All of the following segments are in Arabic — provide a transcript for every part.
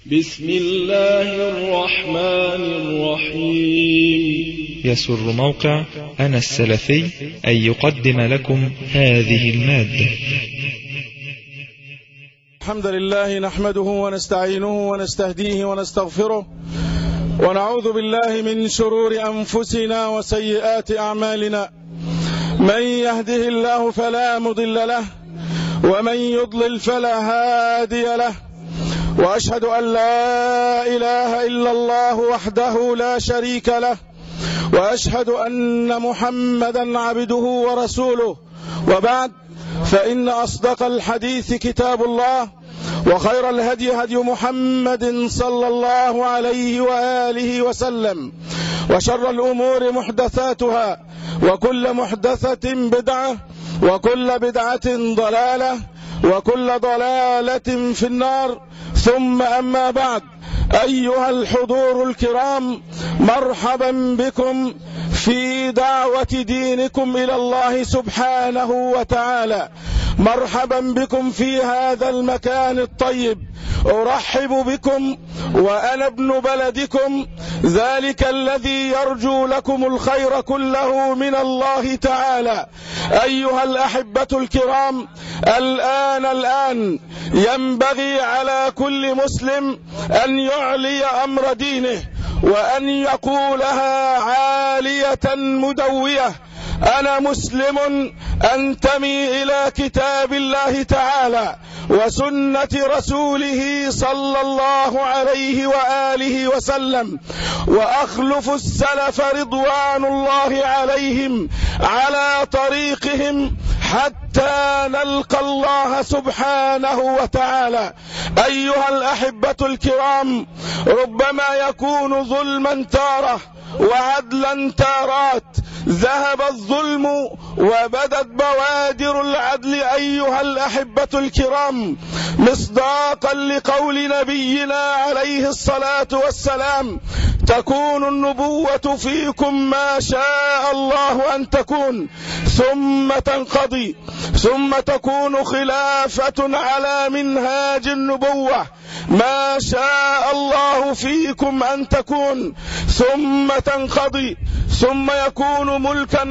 بسم الله الرحمن الرحيم. يسر موقع أنا السلفي أن يقدم لكم هذه المادة. الحمد لله نحمده ونستعينه ونستهديه ونستغفره، ونعوذ بالله من شرور أنفسنا وسيئات أعمالنا. من يهده الله فلا مضل له، ومن يضلل فلا هادي له، وأشهد أن لا إله إلا الله وحده لا شريك له، وأشهد أن محمدا عبده ورسوله. وبعد، فإن أصدق الحديث كتاب الله، وخير الهدي هدي محمد صلى الله عليه وآله وسلم، وشر الأمور محدثاتها، وكل محدثة بدعة، وكل بدعة ضلالة، وكل ضلالة في النار. ثم أما بعد، أيها الحضور الكرام، مرحبا بكم في دعوة دينكم إلى الله سبحانه وتعالى. مرحبا بكم في هذا المكان الطيب. أرحب بكم وأنا ابن بلدكم، ذلك الذي يرجو لكم الخير كله من الله تعالى. أيها الأحبة الكرام، الآن ينبغي على كل مسلم أن يعلي أمر دينه، وأن يقولها عالية مدوية: أنا مسلم أنتمي إلى كتاب الله تعالى وسنة رسوله صلى الله عليه وآله وسلم، وأخلف السلف رضوان الله عليهم على طريقهم حتى نلقى الله سبحانه وتعالى. أيها الأحبة الكرام، ربما يكون ظلما تارة وعدلا تارات. ذهب الظلم وبدت بوادر العدل أيها الأحبة الكرام، مصداقا لقول نبينا عليه الصلاة والسلام: تكون النبوة فيكم ما شاء الله أن تكون، ثم تنقضي، ثم تكون خلافة على منهاج النبوة ما شاء الله فيكم أن تكون، ثم تنقضي، ثم يكون ملكا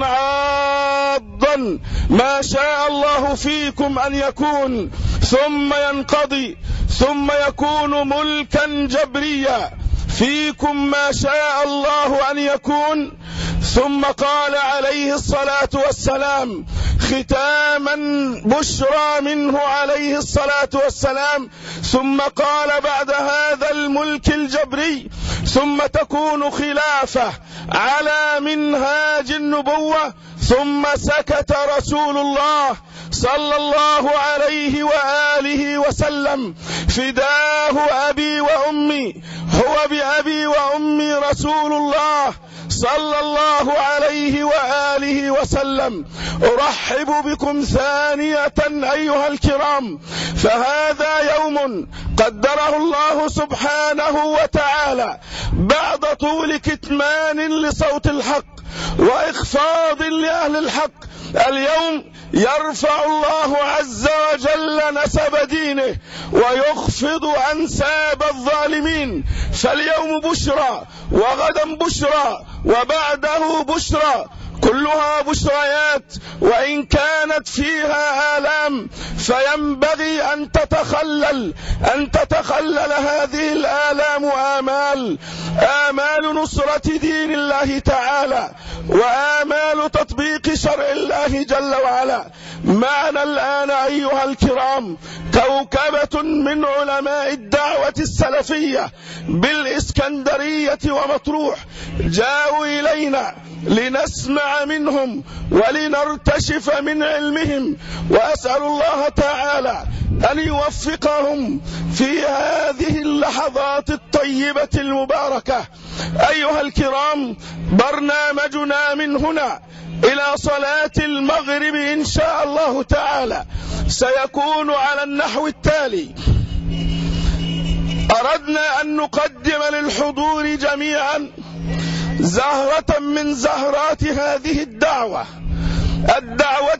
عاضا ما شاء الله فيكم أن يكون، ثم ينقضي، ثم يكون ملكا جبريا فيكم ما شاء الله أن يكون. ثم قال عليه الصلاة والسلام ختاما بشرى منه عليه الصلاة والسلام: ثم قال بعد هذا الملك الجبري ثم تكون خلافة على منهاج النبوة. ثم سكت رسول الله صلى الله عليه وآله وسلم: فداه أبي وأمي، هو بأبي وأمي رسول الله صلى الله عليه وآله وسلم. أرحب بكم ثانية أيها الكرام، فهذا يوم قدره الله سبحانه وتعالى بعد طول كتمان لصوت الحق وإخفاض لأهل الحق. اليوم يرفع الله عز وجل نسب دينه ويخفض أنساب الظالمين. فاليوم بشرى، وغدا بشرى، وبعده بشرى، كلها بشريات، وإن كانت فيها آلام فينبغي أن تتخلل هذه الآلام آمال نصرة دين الله تعالى، وآمال تطبيق شرع الله جل وعلا. معنا الآن أيها الكرام كوكبة من علماء الدعوة السلفية بالإسكندرية ومطروح، جاءوا إلينا لنسمع منهم ولنرتشف من علمهم، وأسأل الله تعالى أن يوفقهم في هذه اللحظات الطيبة المباركة. أيها الكرام، برنامجنا من هنا إلى صلاة المغرب إن شاء الله تعالى سيكون على النحو التالي: أردنا أن نقدم للحضور جميعا زهرة من زهرات هذه الدعوة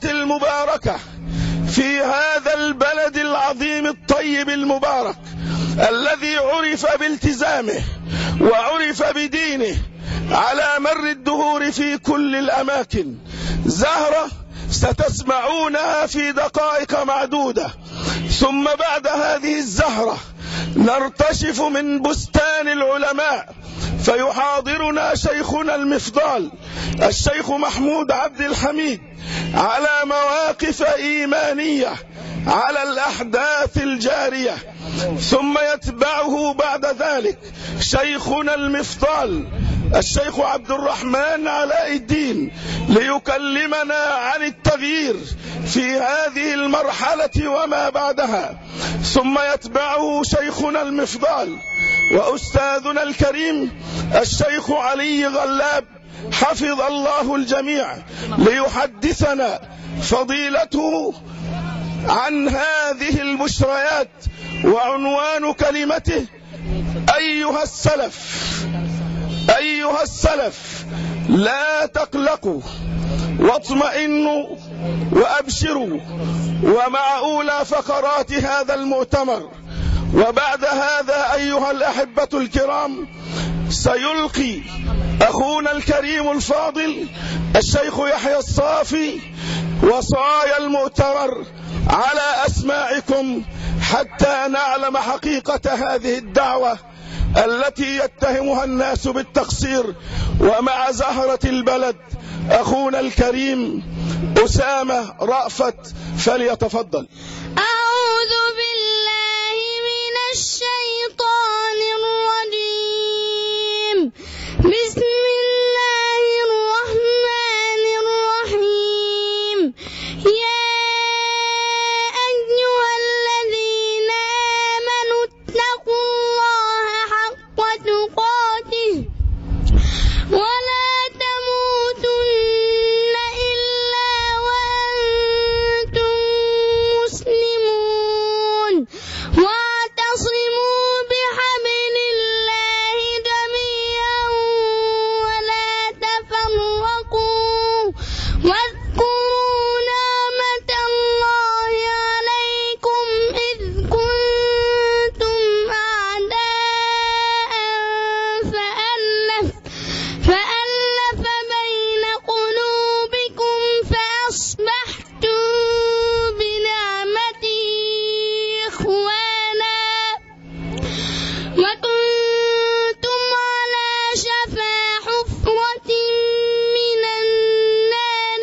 المباركة في هذا البلد العظيم الطيب المبارك، الذي عرف بالتزامه وعرف بدينه على مر الدهور في كل الأماكن. زهرة ستسمعونها في دقائق معدودة، ثم بعد هذه الزهرة نرتشف من بستان العلماء فيحاضرنا شيخنا المفضال الشيخ محمود عبد الحميد على مواقف إيمانية على الأحداث الجارية، ثم يتبعه بعد ذلك شيخنا المفضال الشيخ عبد الرحمن علاء الدين ليكلمنا عن التغيير في هذه المرحلة وما بعدها، ثم يتبعه شيخنا المفضال وأستاذنا الكريم الشيخ علي غلاب حفظ الله الجميع ليحدثنا فضيلته عن هذه البشريات. وعنوان كلمته: أيها السلف لا تقلقوا واطمئنوا وأبشروا. ومع أولى فقرات هذا المؤتمر وبعد هذا أيها الأحبة الكرام سيلقي أخونا الكريم الفاضل الشيخ يحيى الصافي وصايا المؤتمر على أسماعكم حتى نعلم حقيقة هذه الدعوة التي يتهمها الناس بالتقصير. ومع زهرة البلد أخونا الكريم أسامة رأفت فليتفضل. أعوذ بالله من الشيطان الرجيم. بسم الله الرحمن الرحيم. يا أيها الذين آمنوا اتقوا الله حق تقاته ولا تموتن إلا وأنتم مسلمون واعتصموا بحبل الله جميعا ولا تفرقوا واذكروا نعمة الله عليكم إذ كنتم أعداء فألف بين قلوبكم فأصبحتم بنعمته إخوانا وكنتم على شفا حفرة من النار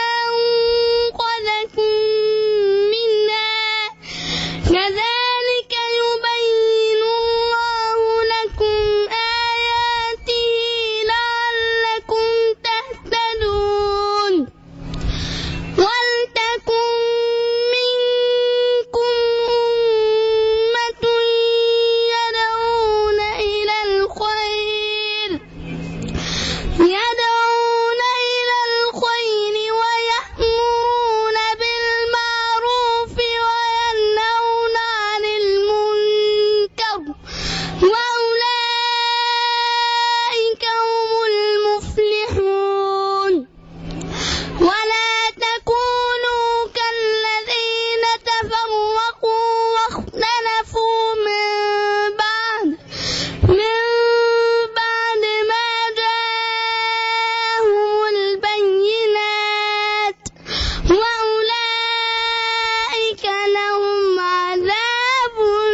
فأنقذكم منها كذلك يبين الله لكم آياته لعلكم تهتدون. ولتكن منكم أمة يدعون إلى الخير ويأمرون بالمعروف وينهون عن المنكر وأولئك هم المفلحون. ولا تكونوا كالذين تفرقوا واختلفوا من بعد ما جاءهم البينات وأولئك لهم عذاب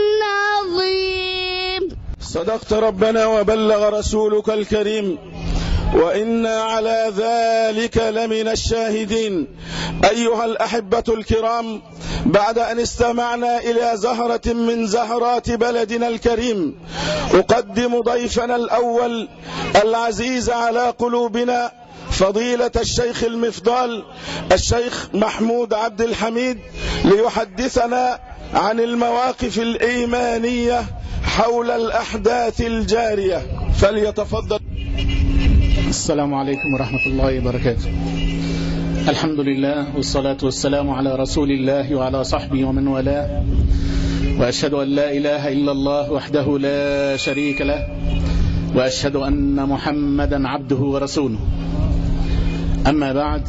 عظيم. صدقت ربنا وبلغ رسولك الكريم وإنا على ذلك لمن الشاهدين. أيها الأحبة الكرام، بعد أن استمعنا إلى زهرة من زهرات بلدنا الكريم أقدم ضيفنا الأول العزيز على قلوبنا فضيلة الشيخ المفضال الشيخ محمود عبد الحميد ليحدثنا عن المواقف الإيمانية حول الأحداث الجارية، فليتفضل. السلام عليكم ورحمة الله وبركاته. الحمد لله والصلاة والسلام على رسول الله وعلى صحبه ومن والاه، وأشهد أن لا إله إلا الله وحده لا شريك له، وأشهد أن محمدا عبده ورسوله. أما بعد،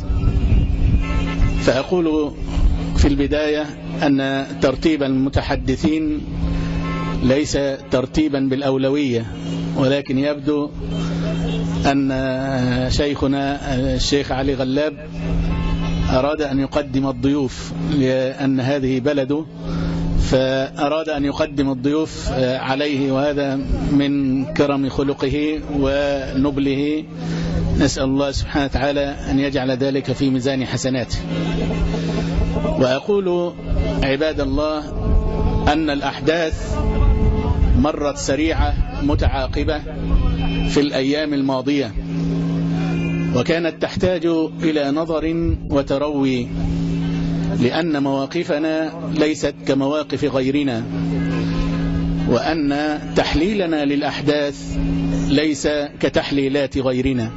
فأقول في البداية أن ترتيب المتحدثين ليس ترتيبا بالأولوية، ولكن يبدو أن شيخنا الشيخ علي غلاب أراد أن يقدم الضيوف، لأن هذه بلده، فأراد أن يقدم الضيوف عليه، وهذا من كرم خلقه ونبله. نسأل الله سبحانه وتعالى أن يجعل ذلك في ميزان حسناته. وأقول عباد الله أن الأحداث مرت سريعة متعاقبة في الأيام الماضية، وكانت تحتاج إلى نظر وتروي، لأن مواقفنا ليست كمواقف غيرنا، وأن تحليلنا للأحداث ليس كتحليلات غيرنا.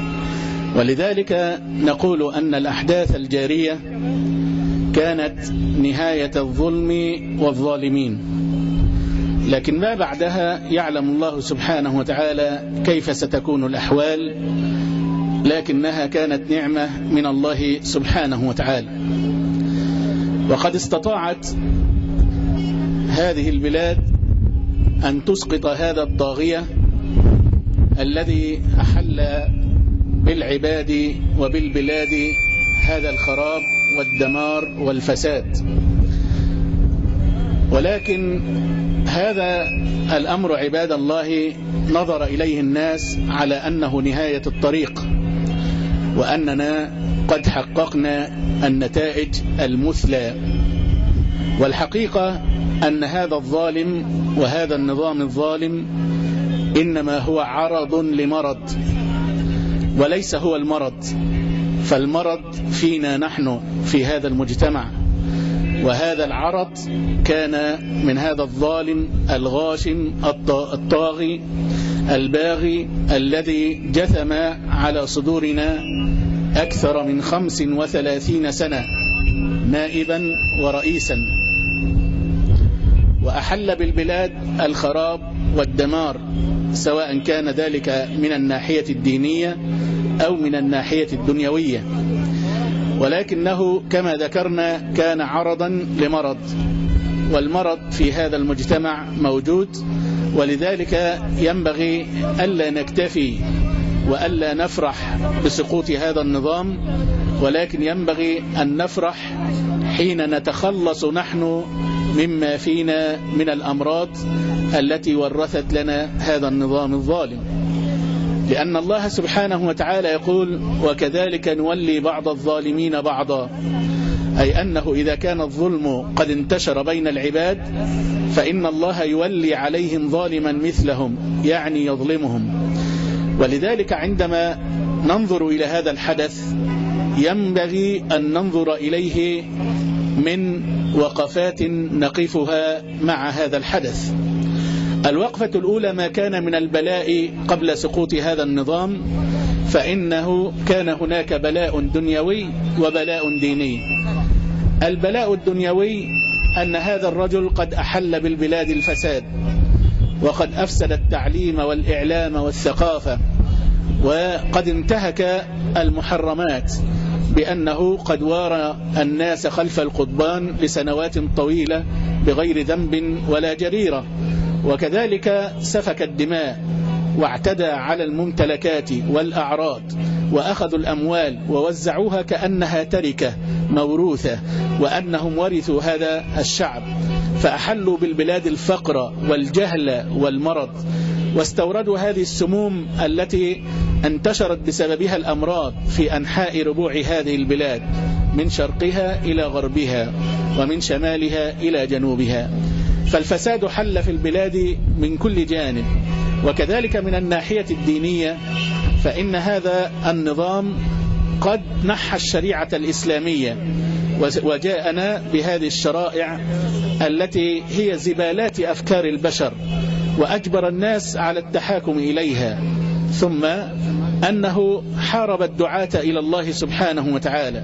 ولذلك نقول أن الأحداث الجارية كانت نهاية الظلم والظالمين، لكن ما بعدها يعلم الله سبحانه وتعالى كيف ستكون الأحوال، لكنها كانت نعمة من الله سبحانه وتعالى. وقد استطاعت هذه البلاد أن تسقط هذا الطاغية الذي أحل بالعباد وبالبلاد هذا الخراب والدمار والفساد. ولكن هذا الأمر عباد الله نظر إليه الناس على أنه نهاية الطريق، وأننا قد حققنا النتائج المثلى. والحقيقة أن هذا الظالم وهذا النظام الظالم إنما هو عرض لمرض، وليس هو المرض، فالمرض فينا نحن في هذا المجتمع. وهذا العرض كان من هذا الظالم الغاشم الطاغي الباغي الذي جثم على صدورنا أكثر من 35 سنة نائبا ورئيسا، وأحل بالبلاد الخراب والدمار، سواء كان ذلك من الناحية الدينية أو من الناحية الدنيوية. ولكنه كما ذكرنا كان عرضا لمرض، والمرض في هذا المجتمع موجود. ولذلك ينبغي ألا نكتفي وألا نفرح بسقوط هذا النظام، ولكن ينبغي أن نفرح حين نتخلص نحن مما فينا من الأمراض التي ورثت لنا هذا النظام الظالم. لأن الله سبحانه وتعالى يقول: وكذلك نولي بعض الظالمين بعضا، أي أنه إذا كان الظلم قد انتشر بين العباد فإن الله يولي عليهم ظالما مثلهم، يعني يظلمهم. ولذلك عندما ننظر إلى هذا الحدث ينبغي أن ننظر إليه من وقفات نقفها مع هذا الحدث. الوقفة الأولى ما كان من البلاء قبل سقوط هذا النظام، فإنه كان هناك بلاء دنيوي وبلاء ديني. البلاء الدنيوي أن هذا الرجل قد أحل بالبلاد الفساد، وقد أفسد التعليم والإعلام والثقافة، وقد انتهك المحرمات بأنه قد وارى الناس خلف القضبان لسنوات طويلة بغير ذنب ولا جريرة. وكذلك سفك الدماء واعتدى على الممتلكات والأعراض، وأخذوا الأموال ووزعوها كأنها تركة موروثة، وأنهم ورثوا هذا الشعب، فأحلوا بالبلاد الفقر والجهل والمرض، واستوردوا هذه السموم التي انتشرت بسببها الأمراض في أنحاء ربوع هذه البلاد، من شرقها إلى غربها ومن شمالها إلى جنوبها. فالفساد حل في البلاد من كل جانب. وكذلك من الناحية الدينية فإن هذا النظام قد نحى الشريعة الإسلامية وجاءنا بهذه الشرائع التي هي زبالات أفكار البشر، وأجبر الناس على التحاكم إليها. ثم أنه حارب الدعاة إلى الله سبحانه وتعالى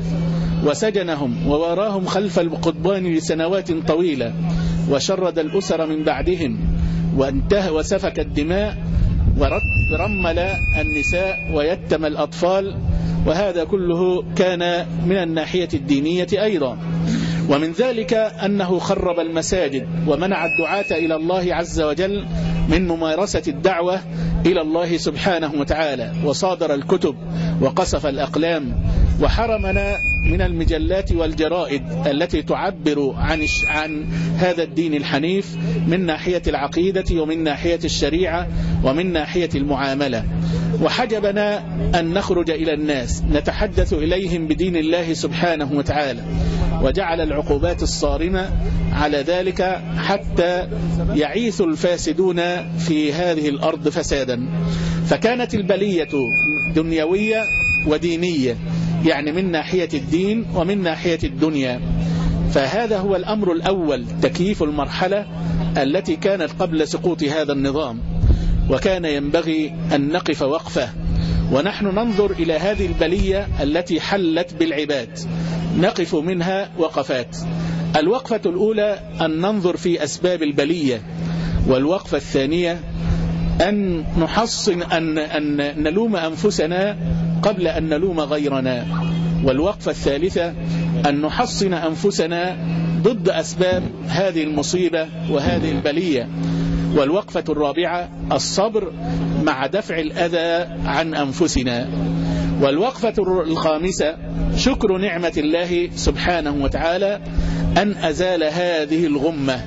وسجنهم ووراهم خلف القضبان لسنوات طويلة، وشرد الأسر من بعدهم، وانتهى وسفك الدماء، ورمل النساء ويتم الأطفال. وهذا كله كان من الناحية الدينية أيضا. ومن ذلك أنه خرب المساجد ومنع الدعاة إلى الله عز وجل من ممارسة الدعوة إلى الله سبحانه وتعالى، وصادر الكتب وقصف الأقلام، وحرمنا من المجلات والجرائد التي تعبر عن هذا الدين الحنيف من ناحية العقيدة ومن ناحية الشريعة ومن ناحية المعاملة، وحجبنا أن نخرج إلى الناس نتحدث إليهم بدين الله سبحانه وتعالى، وجعل العقوبات الصارمة على ذلك حتى يعيث الفاسدون في هذه الأرض فسادا. فكانت البلية دنيوية ودينية، يعني من ناحية الدين ومن ناحية الدنيا. فهذا هو الأمر الأول، تكييف المرحلة التي كانت قبل سقوط هذا النظام. وكان ينبغي أن نقف وقفة ونحن ننظر إلى هذه البلية التي حلت بالعباد، نقف منها وقفات. الوقفة الأولى أن ننظر في أسباب البلية، والوقفة الثانية أن نحصن أن نلوم أنفسنا قبل أن نلوم غيرنا، والوقفة الثالثة أن نحصن أنفسنا ضد أسباب هذه المصيبة وهذه البلية، والوقفة الرابعة الصبر مع دفع الأذى عن أنفسنا، والوقفة الخامسة شكر نعمة الله سبحانه وتعالى أن أزال هذه الغمة،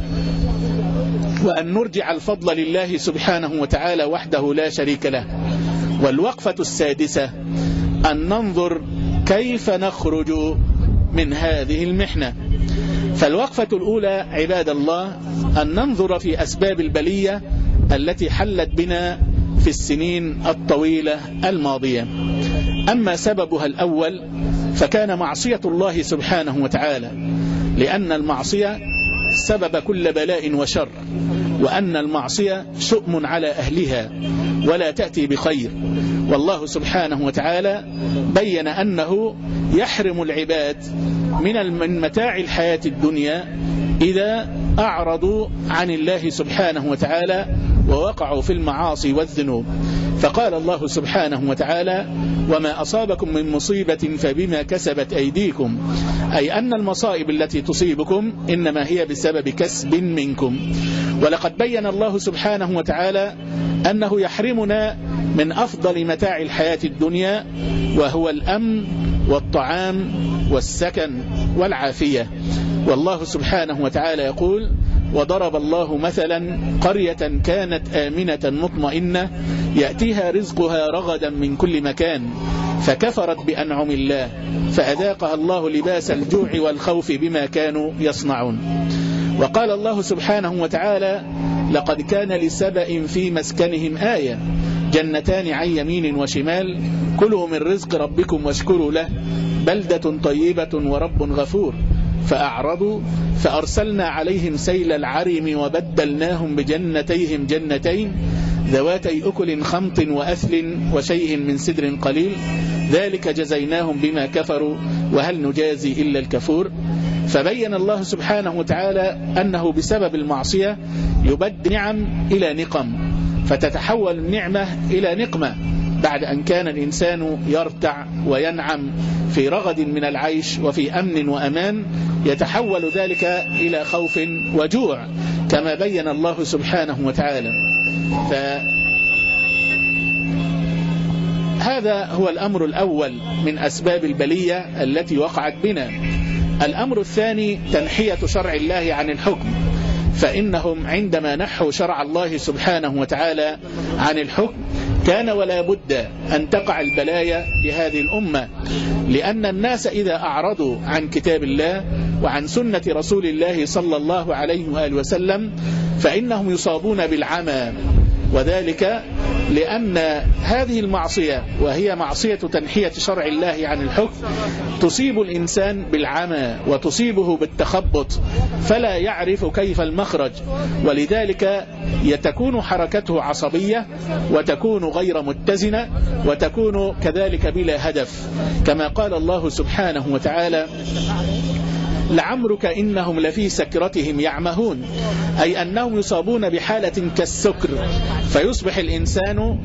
وأن نرجع الفضل لله سبحانه وتعالى وحده لا شريك له. والوقفة السادسة أن ننظر كيف نخرج من هذه المحنة. فالوقفة الأولى عباد الله أن ننظر في أسباب البلية التي حلت بنا في السنين الطويلة الماضية. أما سببها الأول فكان معصية الله سبحانه وتعالى، لأن المعصية سبب كل بلاء وشر، وأن المعصية شؤم على أهلها ولا تأتي بخير. والله سبحانه وتعالى بين أنه يحرم العباد من متاع الحياة الدنيا إذا أعرضوا عن الله سبحانه وتعالى ووقعوا في المعاصي والذنوب. فقال الله سبحانه وتعالى: وما أصابكم من مصيبة فبما كسبت أيديكم، أي أن المصائب التي تصيبكم إنما هي بسبب كسب منكم. ولقد بين الله سبحانه وتعالى أنه يحرمنا من أفضل متاع الحياة الدنيا، وهو الأمن والطعام والسكن والعافية. والله سبحانه وتعالى يقول: وضرب الله مثلا قرية كانت آمنة مطمئنة يأتيها رزقها رغدا من كل مكان فكفرت بأنعم الله فأذاقها الله لباس الجوع والخوف بما كانوا يصنعون. وقال الله سبحانه وتعالى: لقد كان لسبأ في مسكنهم آية جنتان عن يمين وشمال كلوا من رزق ربكم واشكروا له بلدة طيبة ورب غفور فأعرضوا فأرسلنا عليهم سيل العرم وبدلناهم بجنتيهم جنتين ذواتي أكل خمط وأثل وشيء من سدر قليل ذلك جزيناهم بما كفروا وهل نجازي إلا الكفور. فبين الله سبحانه وتعالى أنه بسبب المعصية يبدل نعم إلى نقم، فتتحول النعمة إلى نقمة. بعد أن كان الإنسان يرتع وينعم في رغد من العيش وفي أمن وأمان، يتحول ذلك إلى خوف وجوع كما بين الله سبحانه وتعالى. فهذا هو الأمر الأول من أسباب البلية التي وقعت بنا. الأمر الثاني تنحية شرع الله عن الحكم، فإنهم عندما نحوا شرع الله سبحانه وتعالى عن الحكم كان ولا بد أن تقع البلايا لهذه الأمة، لأن الناس إذا أعرضوا عن كتاب الله وعن سنة رسول الله صلى الله عليه وآله وسلم فإنهم يصابون بالعمى، وذلك لأن هذه المعصية وهي معصية تنحية شرع الله عن الحكم تصيب الإنسان بالعمى وتصيبه بالتخبط فلا يعرف كيف المخرج، ولذلك تكون حركته عصبية وتكون غير متزنة وتكون كذلك بلا هدف، كما قال الله سبحانه وتعالى: لعمرك إنهم لفي سكرتهم يعمهون، أي أنهم يصابون بحالة كالسكر، فيصبح الإنسان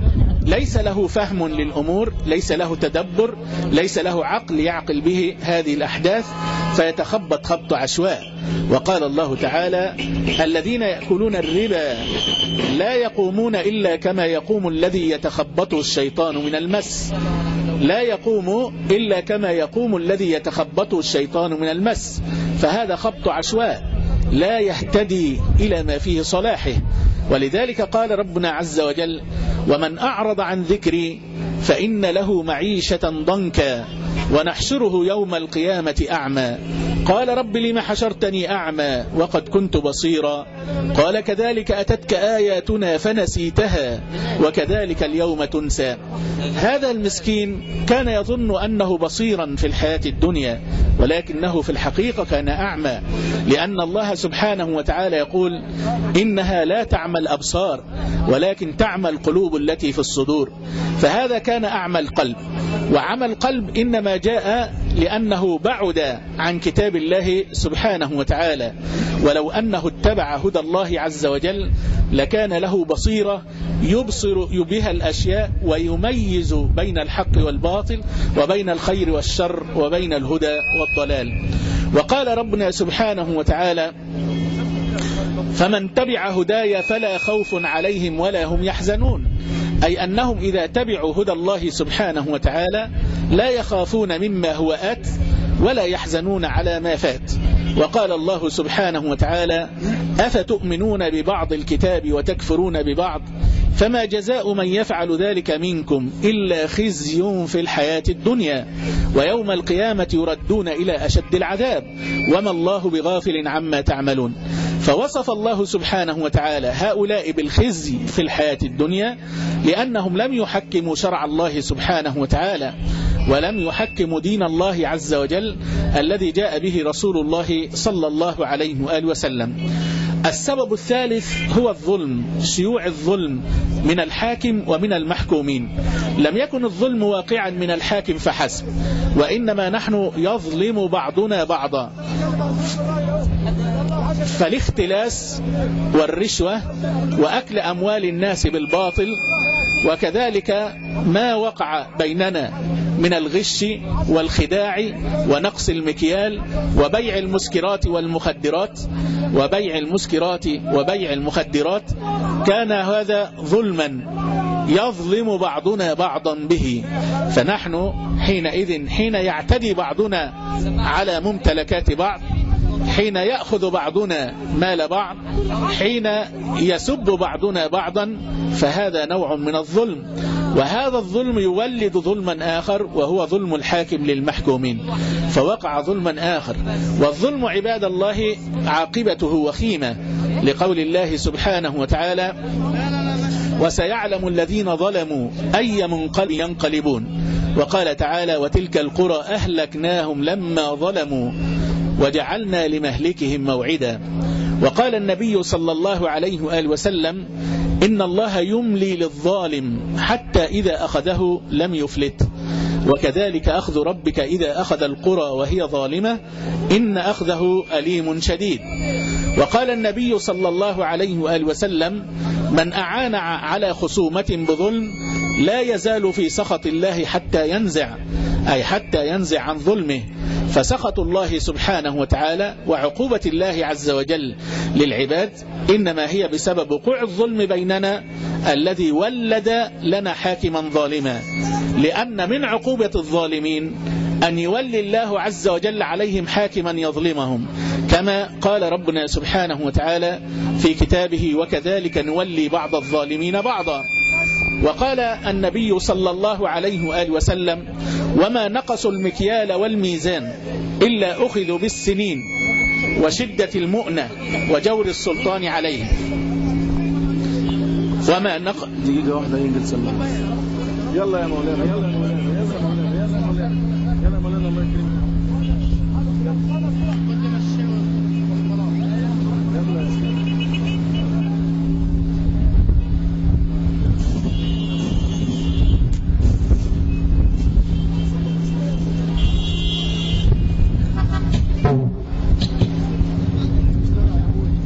ليس له فهم للأمور، ليس له تدبر، ليس له عقل يعقل به هذه الأحداث، فيتخبط خبط عشواء. وقال الله تعالى: الذين يأكلون الربا لا يقومون إلا كما يقوم الذي يتخبطه الشيطان من المس. لا يقوم إلا كما يقوم الذي يتخبطه الشيطان من المس، فهذا خبط عشواء لا يهتدي إلى ما فيه صلاحه. ولذلك قال ربنا عز وجل: ومن أعرض عن ذكري فإن له معيشة ضنكا ونحشره يوم القيامة أعمى. قال: رب لم حشرتني أعمى وقد كنت بصيرا. قال: كذلك أتتك آياتنا فنسيتها وكذلك اليوم تنسى. هذا المسكين كان يظن أنه بصيرا في الحياة الدنيا، ولكنه في الحقيقة كان أعمى، لأن الله سبحانه وتعالى يقول: إنها لا تعمى الأبصار ولكن تعمى القلوب التي في الصدور. فهذا كان أعمى القلب. وعمى القلب إنما جاء لأنه بعد عن كتاب الله سبحانه وتعالى، ولو أنه اتبع هدى الله عز وجل لكان له بصيرة يبصر بها الأشياء ويميز بين الحق والباطل وبين الخير والشر وبين الهدى والضلال. وقال ربنا سبحانه وتعالى: فمن تبع هدايا فلا خوف عليهم ولا هم يحزنون، أي أنهم إذا تبعوا هدى الله سبحانه وتعالى لا يخافون مما هو آت ولا يحزنون على ما فات. وقال الله سبحانه وتعالى: أفتؤمنون ببعض الكتاب وتكفرون ببعض فما جزاء من يفعل ذلك منكم إلا خزي في الحياة الدنيا ويوم القيامة يردون إلى أشد العذاب وما الله بغافل عما تعملون. فوصف الله سبحانه وتعالى هؤلاء بالخزي في الحياة الدنيا لأنهم لم يحكموا شرع الله سبحانه وتعالى ولم يحكموا دين الله عز وجل الذي جاء به رسول الله صلى الله عليه وآله وسلم. السبب الثالث هو الظلم، شيوع الظلم من الحاكم ومن المحكومين. لم يكن الظلم واقعا من الحاكم فحسب، وإنما نحن يظلم بعضنا بعضا. فالاختلاس والرشوة وأكل أموال الناس بالباطل، وكذلك ما وقع بيننا من الغش والخداع ونقص المكيال وبيع المسكرات والمخدرات كان هذا ظلما يظلم بعضنا بعضا به. فنحن حينئذ حين يعتدي بعضنا على ممتلكات بعض، حين يأخذ بعضنا مال بعض، حين يسب بعضنا بعضا، فهذا نوع من الظلم. وهذا الظلم يولد ظلما آخر وهو ظلم الحاكم للمحكومين، فوقع ظلما آخر. والظلم عباد الله عاقبته وخيمة، لقول الله سبحانه وتعالى: وسيعلم الذين ظلموا أي منقلب ينقلبون. وقال تعالى: وتلك القرى أهلكناهم لما ظلموا وجعلنا لمهلكهم موعدا. وقال النبي صلى الله عليه وآله وسلم: إن الله يملي للظالم حتى إذا أخذه لم يفلت، وكذلك أخذ ربك إذا أخذ القرى وهي ظالمة إن أخذه أليم شديد. وقال النبي صلى الله عليه وآله وسلم: من أعان على خصومة بظلم لا يزال في سخط الله حتى ينزع، أي حتى ينزع عن ظلمه. فسخط الله سبحانه وتعالى وعقوبة الله عز وجل للعباد إنما هي بسبب وقوع الظلم بيننا الذي ولد لنا حاكما ظالما. لأن من عقوبة الظالمين أن يولي الله عز وجل عليهم حاكما يظلمهم، كما قال ربنا سبحانه وتعالى في كتابه: وكذلك نولي بعض الظالمين بعضا. وقال النبي صلى الله عليه وآله وسلم: وما نقصوا المكيال والميزان إلا أخذوا بالسنين وشدة المؤنة وجور السلطان عليهم. وما نقص دقيقة واحدة ينجل يلا يا مولانا، يلا يا مولانا، يلا يا مولانا، يلا يا مولانا، يلا يا مولانا، الله يكرمك.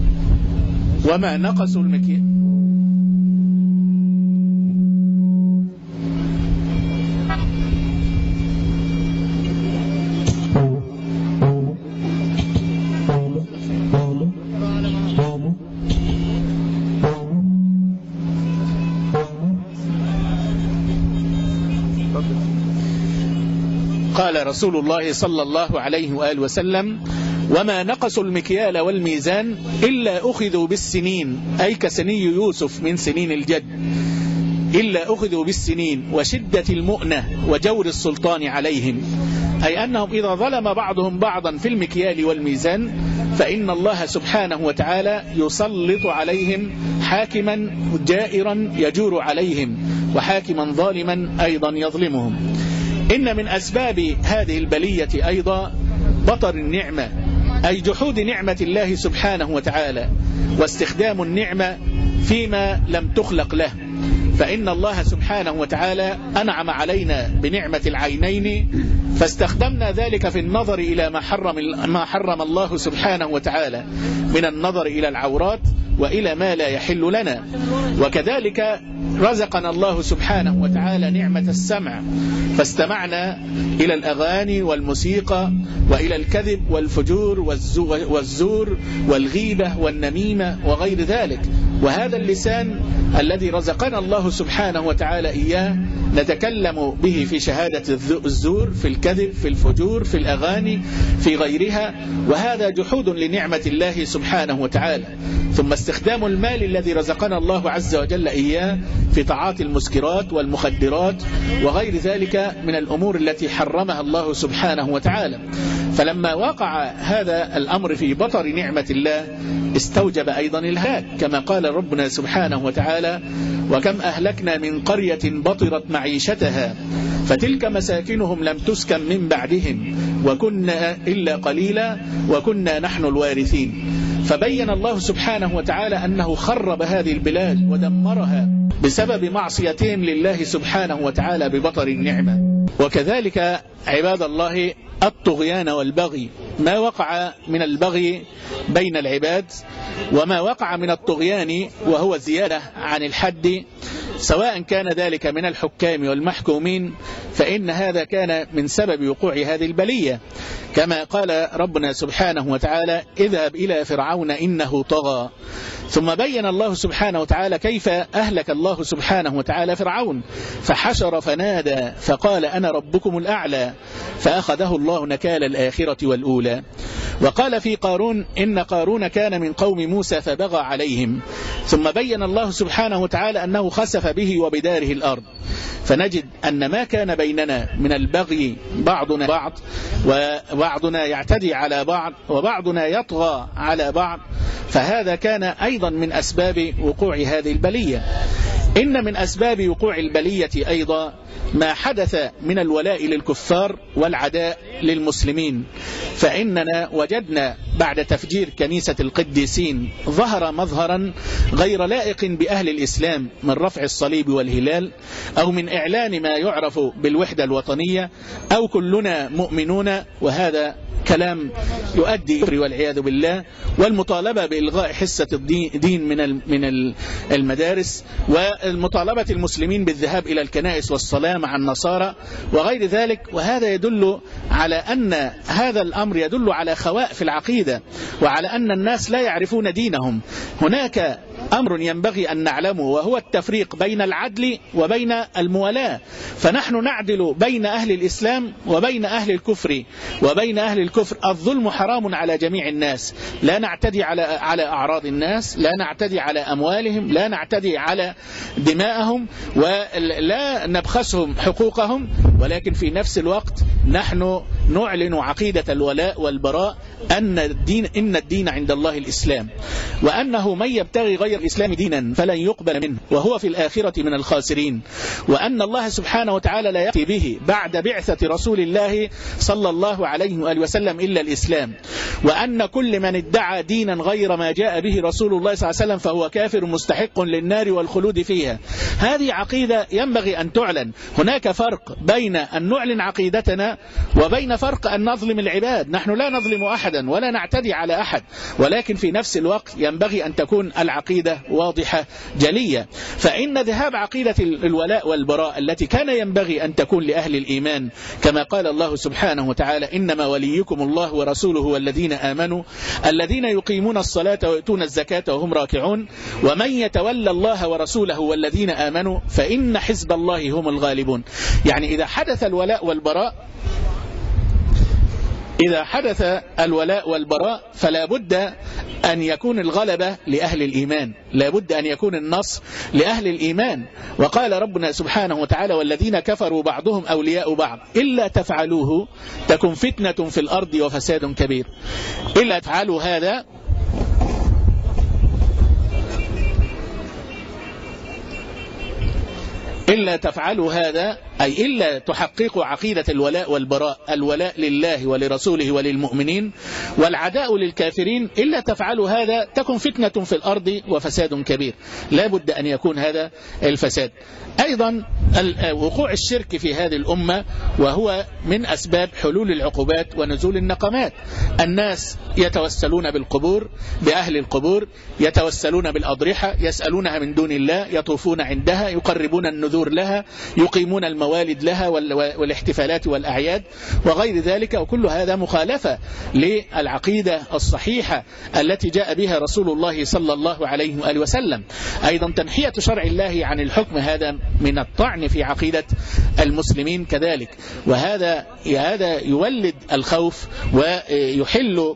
وما نقصوا المكيال قال رسول الله صلى الله عليه وآله وسلم: وما نقصوا المكيال والميزان إلا أخذوا بالسنين، أي كسني يوسف من سنين الجد، إلا أخذوا بالسنين وشدة المؤنة وجور السلطان عليهم، أي أنهم إذا ظلم بعضهم بعضا في المكيال والميزان فإن الله سبحانه وتعالى يسلط عليهم حاكما جائرا يجور عليهم، وحاكما ظالما أيضا يظلمهم. إن من أسباب هذه البلية أيضا بطر النعمة، أي جحود نعمة الله سبحانه وتعالى واستخدام النعمة فيما لم تخلق له. فإن الله سبحانه وتعالى أنعم علينا بنعمة العينين، فاستخدمنا ذلك في النظر إلى ما حرم الله سبحانه وتعالى من النظر إلى العورات وإلى ما لا يحل لنا. وكذلك رزقنا الله سبحانه وتعالى نعمة السمع، فاستمعنا إلى الأغاني والموسيقى وإلى الكذب والفجور والزور والغيبة والنميمة وغير ذلك. وهذا اللسان الذي رزقنا الله سبحانه وتعالى إياه نتكلم به في شهادة الزور، في الكذب، في الفجور، في الأغاني، في غيرها، وهذا جحود لنعمة الله سبحانه وتعالى. ثم استخدام المال الذي رزقنا الله عز وجل إياه في تعاطي المسكرات والمخدرات وغير ذلك من الأمور التي حرمها الله سبحانه وتعالى. فلما وقع هذا الأمر في بطر نعمة الله استوجب أيضا الهلاك، كما قال ربنا سبحانه وتعالى: وكم أهلكنا من قرية بطرت معيشتها فتلك مساكنهم لم تسكن من بعدهم وكنا إلا قليلا وكنا نحن الوارثين. فبين الله سبحانه وتعالى أنه خرب هذه البلاد ودمرها بسبب معصيتهم لله سبحانه وتعالى ببطر النعمة. وكذلك عباد الله الطغيان والبغي، ما وقع من البغي بين العباد وما وقع من الطغيان وهو زيادة عن الحد، سواء كان ذلك من الحكام والمحكومين، فإن هذا كان من سبب وقوع هذه البلية، كما قال ربنا سبحانه وتعالى: اذهب إلى فرعون إنه طغى. ثم بين الله سبحانه وتعالى كيف أهلك الله سبحانه وتعالى فرعون، فحشر فنادى فقال أنا ربكم الأعلى، فأخذه الله نكال الآخرة والأولى. وقال في قارون: إن قارون كان من قوم موسى فبغى عليهم. ثم بين الله سبحانه وتعالى أنه خسف به وبداره الأرض. فنجد أن ما كان بيننا من البغي بعضنا بعض، وبعضنا يعتدي على بعض، وبعضنا يطغى على بعض، فهذا كان أيضا من أسباب وقوع هذه البلية. إن من أسباب وقوع البلية أيضا ما حدث من الولاء للكفار والعداء للمسلمين. فإننا وجدنا بعد تفجير كنيسة القديسين ظهر مظهرا غير لائق بأهل الإسلام من رفع الصليب والهلال، أو من إعلان ما يعرف بالوحدة الوطنية، أو كلنا مؤمنون، وهذا كلام يؤدي والعياذ بالله، والمطالبة بإلغاء حصة الدين من المدارس، والمطالبة المسلمين بالذهاب إلى الكنائس والصلاة مع النصارى وغير ذلك. وهذا يدل على أن هذا الأمر يدل على خواء في العقيدة، وعلى أن الناس لا يعرفون دينهم. هناك أمر ينبغي أن نعلمه، وهو التفريق بين العدل وبين الموالاة. فنحن نعدل بين أهل الإسلام وبين أهل الكفر، وبين أهل الكفر الظلم حرام على جميع الناس، لا نعتدي على أعراض الناس، لا نعتدي على أموالهم، لا نعتدي على دماءهم، ولا نبخسهم حقوقهم، ولكن في نفس الوقت نحن نعلن عقيدة الولاء والبراء، أن الدين عند الله الإسلام، وأنه من يبتغي غير الإسلام دينا فلن يقبل منه وهو في الآخرة من الخاسرين، وأن الله سبحانه وتعالى لا يأتي به بعد بعثة رسول الله صلى الله عليه وآله وسلم إلا الإسلام، وأن كل من ادعى دينا غير ما جاء به رسول الله صلى الله عليه وسلم فهو كافر مستحق للنار والخلود فيها. هذه عقيدة ينبغي أن تعلن. هناك فرق بين أن نعلن عقيدتنا وبين فرق أن نظلم العباد. نحن لا نظلم أحدا ولا نعتدي على أحد، ولكن في نفس الوقت ينبغي أن تكون العقيدة واضحة جلية. فإن ذهاب عقيدة الولاء والبراء التي كان ينبغي أن تكون لأهل الإيمان، كما قال الله سبحانه وتعالى: إنما وليكم الله ورسوله والذين آمنوا الذين يقيمون الصلاة ويؤتون الزكاة وهم راكعون ومن يتولى الله ورسوله والذين آمنوا فإن حزب الله هم الغالبون. يعني إذا حدث الولاء والبراء إذا حدث الولاء والبراء فلا بد أن يكون الغلبة لأهل الإيمان، لا بد أن يكون النصر لأهل الإيمان. وقال ربنا سبحانه وتعالى: والذين كفروا بعضهم أولياء بعض إلا تفعلوه تكن فتنة في الأرض وفساد كبير. إلا تفعلوا هذا إلا تفعلوا هذا أي إلا تحققوا عقيدة الولاء والبراء، الولاء لله ولرسوله وللمؤمنين والعداء للكافرين، إلا تفعلوا هذا تكن فتنة في الأرض وفساد كبير. لا بد أن يكون هذا الفساد. أيضا وقوع الشرك في هذه الأمة وهو من أسباب حلول العقوبات ونزول النقمات. الناس يتوسلون بالقبور، بأهل القبور، يتوسلون بالأضرحة، يسألونها من دون الله، يطوفون عندها، يقربون النذور لها، يقيمون الموالد لها والاحتفالات والأعياد وغير ذلك. وكل هذا مخالفة للعقيدة الصحيحة التي جاء بها رسول الله صلى الله عليه وآله وسلم. أيضا تنحية شرع الله عن الحكم هذا من الطعن في عقيدة المسلمين كذلك، وهذا يولد الخوف ويحل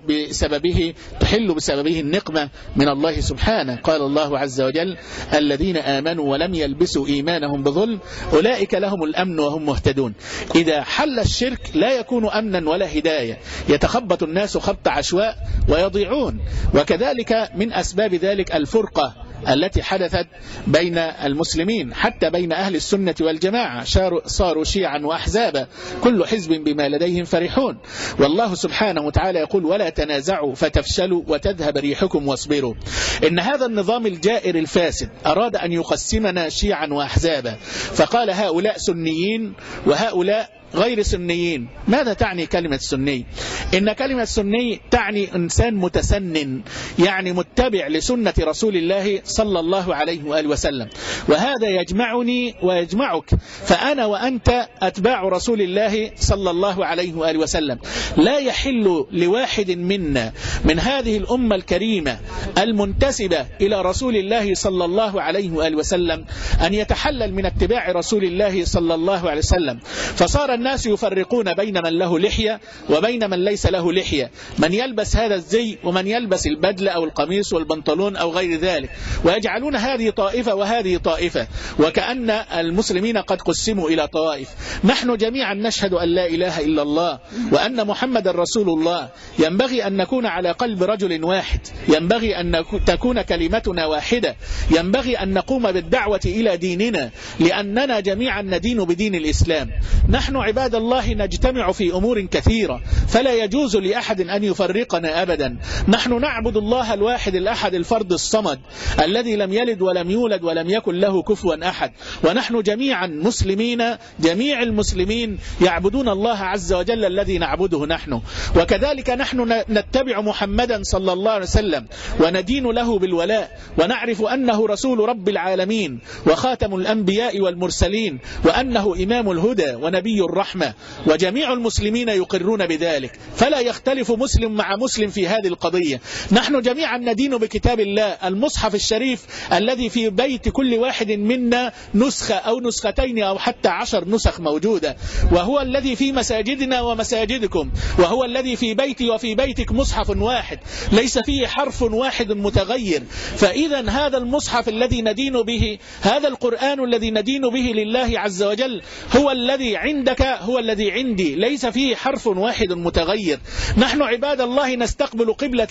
بسببه النقمة من الله سبحانه. قال الله عز وجل: الذين آمنوا ولم يلبسوا إيمانهم بظلم أولئك لهم الأمن وهم مهتدون. إذا حل الشرك لا يكون أمنا ولا هداية، يتخبط الناس خبط عشواء ويضيعون. وكذلك من أسباب ذلك الفرقة التي حدثت بين المسلمين، حتى بين أهل السنة والجماعة صاروا شيعا وأحزابا، كل حزب بما لديهم فرحون. والله سبحانه وتعالى يقول: ولا تنازعوا فتفشلوا وتذهب ريحكم واصبروا. إن هذا النظام الجائر الفاسد أراد أن يقسمنا شيعا وأحزابا، فقال هؤلاء سنيين وهؤلاء غير سنيين. ماذا تعني كلمة سني؟ إن كلمة سني تعني إنسان متسنن، يعني متبع لسنة رسول الله صلى الله عليه وآله وسلم، وهذا يجمعني ويجمعك، فأنا وأنت أتباع رسول الله صلى الله عليه وآله وسلم. لا يحل لواحد منا من هذه الأمة الكريمة المنتسبة إلى رسول الله صلى الله عليه وآله وسلم أن يتحلل من اتباع رسول الله صلى الله عليه وسلم. فصار الناس يفرقون بين من له لحية وبين من ليس له لحية، من يلبس هذا الزي ومن يلبس البدلة أو القميص والبنطلون أو غير ذلك، ويجعلون هذه طائفة وهذه طائفة، وكأن المسلمين قد قسموا إلى طوائف. نحن جميعا نشهد أن لا إله إلا الله وأن محمد رسول الله. ينبغي أن نكون على قلب رجل واحد، ينبغي أن تكون كلمتنا واحدة، ينبغي أن نقوم بالدعوة إلى ديننا، لأننا جميعا ندين بدين الإسلام. نحن عباد الله نجتمع في أمور كثيرة، فلا يجوز لأحد أن يفرقنا أبدا. نحن نعبد الله الواحد الأحد الفرد الصمد الذي لم يلد ولم يولد ولم يكن له كفوا أحد، ونحن جميعا مسلمين، جميع المسلمين يعبدون الله عز وجل الذي نعبده نحن. وكذلك نحن نتبع محمدا صلى الله عليه وسلم وندين له بالولاء، ونعرف أنه رسول رب العالمين وخاتم الأنبياء والمرسلين، وأنه إمام الهدى ونبي الرحمة، وجميع المسلمين يقرون بذلك، فلا يختلف مسلم مع مسلم في هذه القضية. نحن جميعا ندين بكتاب الله، المصحف الشريف الذي في بيت كل واحد منا نسخة أو نسختين أو حتى 10 نسخ موجودة، وهو الذي في مساجدنا ومساجدكم، وهو الذي في بيتي وفي بيتك مصحف واحد ليس فيه حرف واحد متغير. فإذا هذا المصحف الذي ندين به، هذا القرآن الذي ندين به لله عز وجل، هو الذي عندك هو الذي عندي، ليس فيه حرف واحد متغير. نحن عباد الله نستقبل قبلة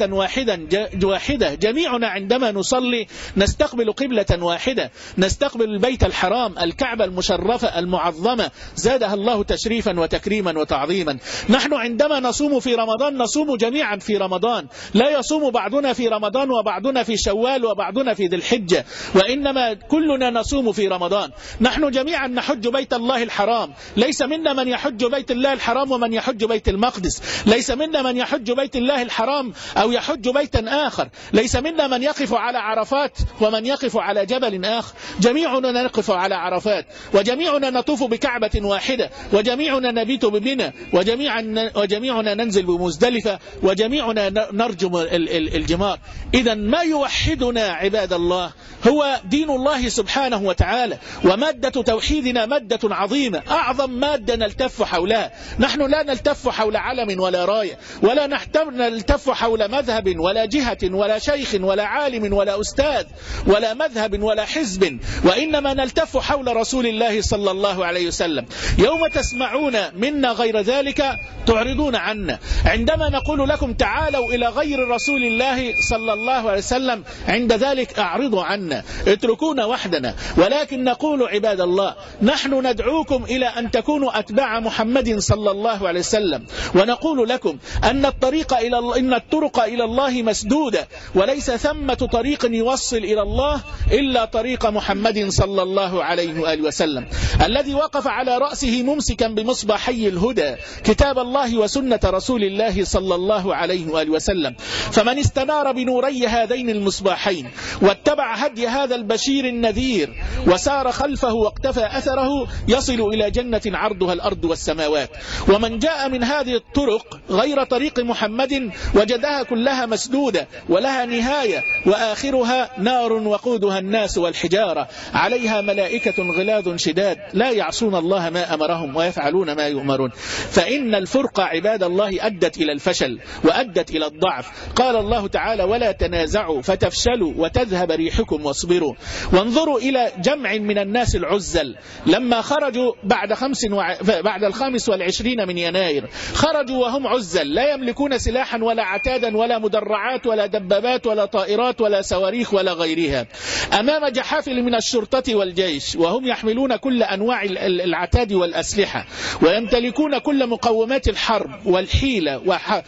واحدة، جميعنا عندما نصلي نستقبل قبلة واحدة، نستقبل البيت الحرام، الكعبة المشرفة المعظمة زادها الله تشريفا وتكريما وتعظيما. نحن عندما نصوم في رمضان نصوم جميعا في رمضان، لا يصوم بعضنا في رمضان وبعضنا في شوال وبعضنا في ذي الحجة، وإنما كلنا نصوم في رمضان. نحن جميعا نحج بيت الله الحرام، ليس منا من يحج بيت الله الحرام ومن يحج بيت المقدس، ليس منا من يحج بيت الله الحرام أو يحج بيتا آخر، ليس منا من يقف على عرفات ومن يقف على جبل آخر، جميعنا نقف على عرفات، وجميعنا نطوف بكعبة واحدة، وجميعنا نبيت بمنى، وجميعنا ننزل بمزدلفة، وجميعنا نرجم الجمار. إذا ما يوحدنا عباد الله هو دين الله سبحانه وتعالى، وما ومادة توحيدنا مادة عظيمة، أعظم مادة نلتف حولها. نحن لا نلتف حول علم ولا راية، ولا نلتف حول مذهب ولا جهة ولا شيخ ولا عالم ولا أستاذ ولا مذهب ولا حزب، وإنما نلتف حول رسول الله صلى الله عليه وسلم. يوم تسمعون منا غير ذلك تعرضون عنا. عندما نقول لكم تعالوا إلى غير رسول الله صلى الله عليه وسلم، عند ذلك أعرضوا عنا، اتركونا وحدنا. ولكن نقول عباد الله، نحن ندعوكم إلى أن تكونوا أتباع محمد صلى الله عليه وسلم، ونقول لكم أن الطرق إلى الله مسدودة، وليس ثمة طريق يوصل إلى الله إلا طريق محمد صلى الله عليه وآله وسلم، الذي وقف على رأسه ممسكا بمصباحي الهدى كتاب الله وسنة رسول الله صلى الله عليه وآله وسلم. فمن استنار بنوري هذين المصباحين واتبع هدي هذا البشير النذير وسار خلفه واقتفى أثره يصل إلى جنة عرضها الأرض والسماوات. ومن جاء من هذه الطرق غير طريق محمد وجدها كلها مسدودة ولها نهاية، وآخرها نار وقودها الناس والحجارة عليها ملائكة غلاظ شداد لا يعصون الله ما أمرهم ويفعلون ما يؤمرون. فإن الفرقة عباد الله أدت إلى الفشل وأدت إلى الضعف. قال الله تعالى: ولا تنازعوا فتفشلوا وتذهب ريحكم واصبروا. وانظروا إلى جمع من الناس العزل لما خرجوا بعد 25 من يناير، خرجوا وهم عزل لا يملكون سلاحا ولا عتادا ولا مدرعات ولا دبابات ولا طائرات ولا صواريخ ولا غيرها، أمام جحافل من الشرطة والجيش، وهم يحملون كل أنواع العتاد والأسلحة، ويمتلكون كل مقومات الحرب والحيلة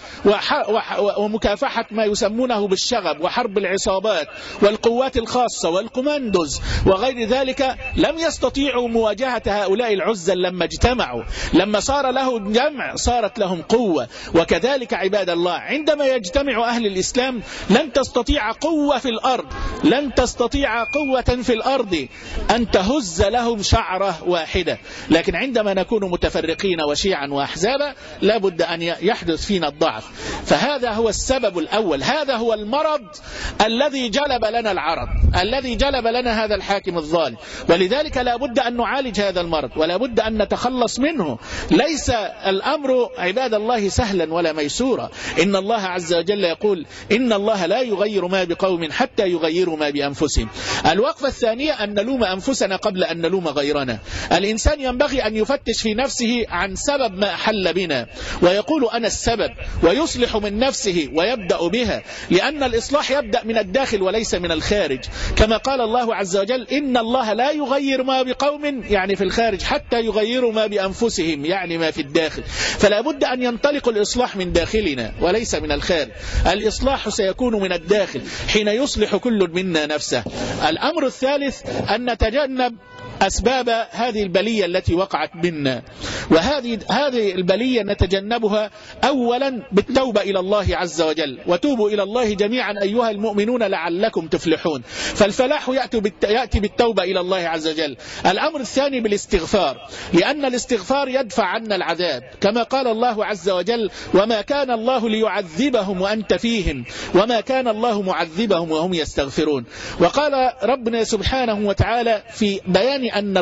ومكافحة ما يسمونه بالشغب وحرب العصابات والقوات الخاصة والكوماندوز وغير ذلك. لم يستطيعوا مواجهة هؤلاء العزل لما اجتمعوا، لما صار له جمع صارت لهم قوة. وكذلك عباد الله، عندما يجتمع أهل الإسلام لن تستطيع قوة في الأرض، لن تستطيع قوة في الأرض أن تهز لهم شعرة واحدة. لكن عندما نكون متفرقين وشيعا وأحزابا لا بد أن يحدث فينا الضعف. فهذا هو السبب الأول، هذا هو المرض الذي جلب لنا العرض، الذي جلب لنا هذا الحاكم الظالم. ولذلك لا بد أن نعالج هذا المرض ولا بد أن نتخلص منه. ليس الأمر عباد الله سهلا ولا ميسورا. إن الله عز وجل يقول: إن الله لا يغير ما بقوم حتى يغيروا ما بأنفسهم. الوقفة الثانية أن نلوم أنفسنا قبل أن نلوم غيرنا. الإنسان ينبغي أن يفتش في نفسه عن سبب ما أحل بنا ويقول أنا السبب، ويصلح من نفسه ويبدأ بها، لأن الإصلاح يبدأ من الداخل وليس من الخارج. كما قال الله عز وجل: إن الله لا يغير ما بقوم، يعني في الخارج، حتى يغيروا ما بأنفسهم، يعني ما في الداخل. فلا بد أن ينطلق الإصلاح من داخلنا وليس من الخارج. الإصلاح سيكون من الداخل حين يصلح كل منا نفسه. الأمر الثالث أن نتجنب أسباب هذه البلية التي وقعت بنا، وهذه البلية نتجنبها أولا بالتوبة إلى الله عز وجل. وتوبوا إلى الله جميعا أيها المؤمنون لعلكم تفلحون. فالفلاح يأتي بالتوبة إلى الله عز وجل. الأمر الثاني بالاستغفار، لأن الاستغفار يدفع عنا العذاب، كما قال الله عز وجل: وما كان الله ليعذبهم وأنت فيهم وما كان الله معذبهم وهم يستغفرون. وقال ربنا سبحانه وتعالى في بيان أن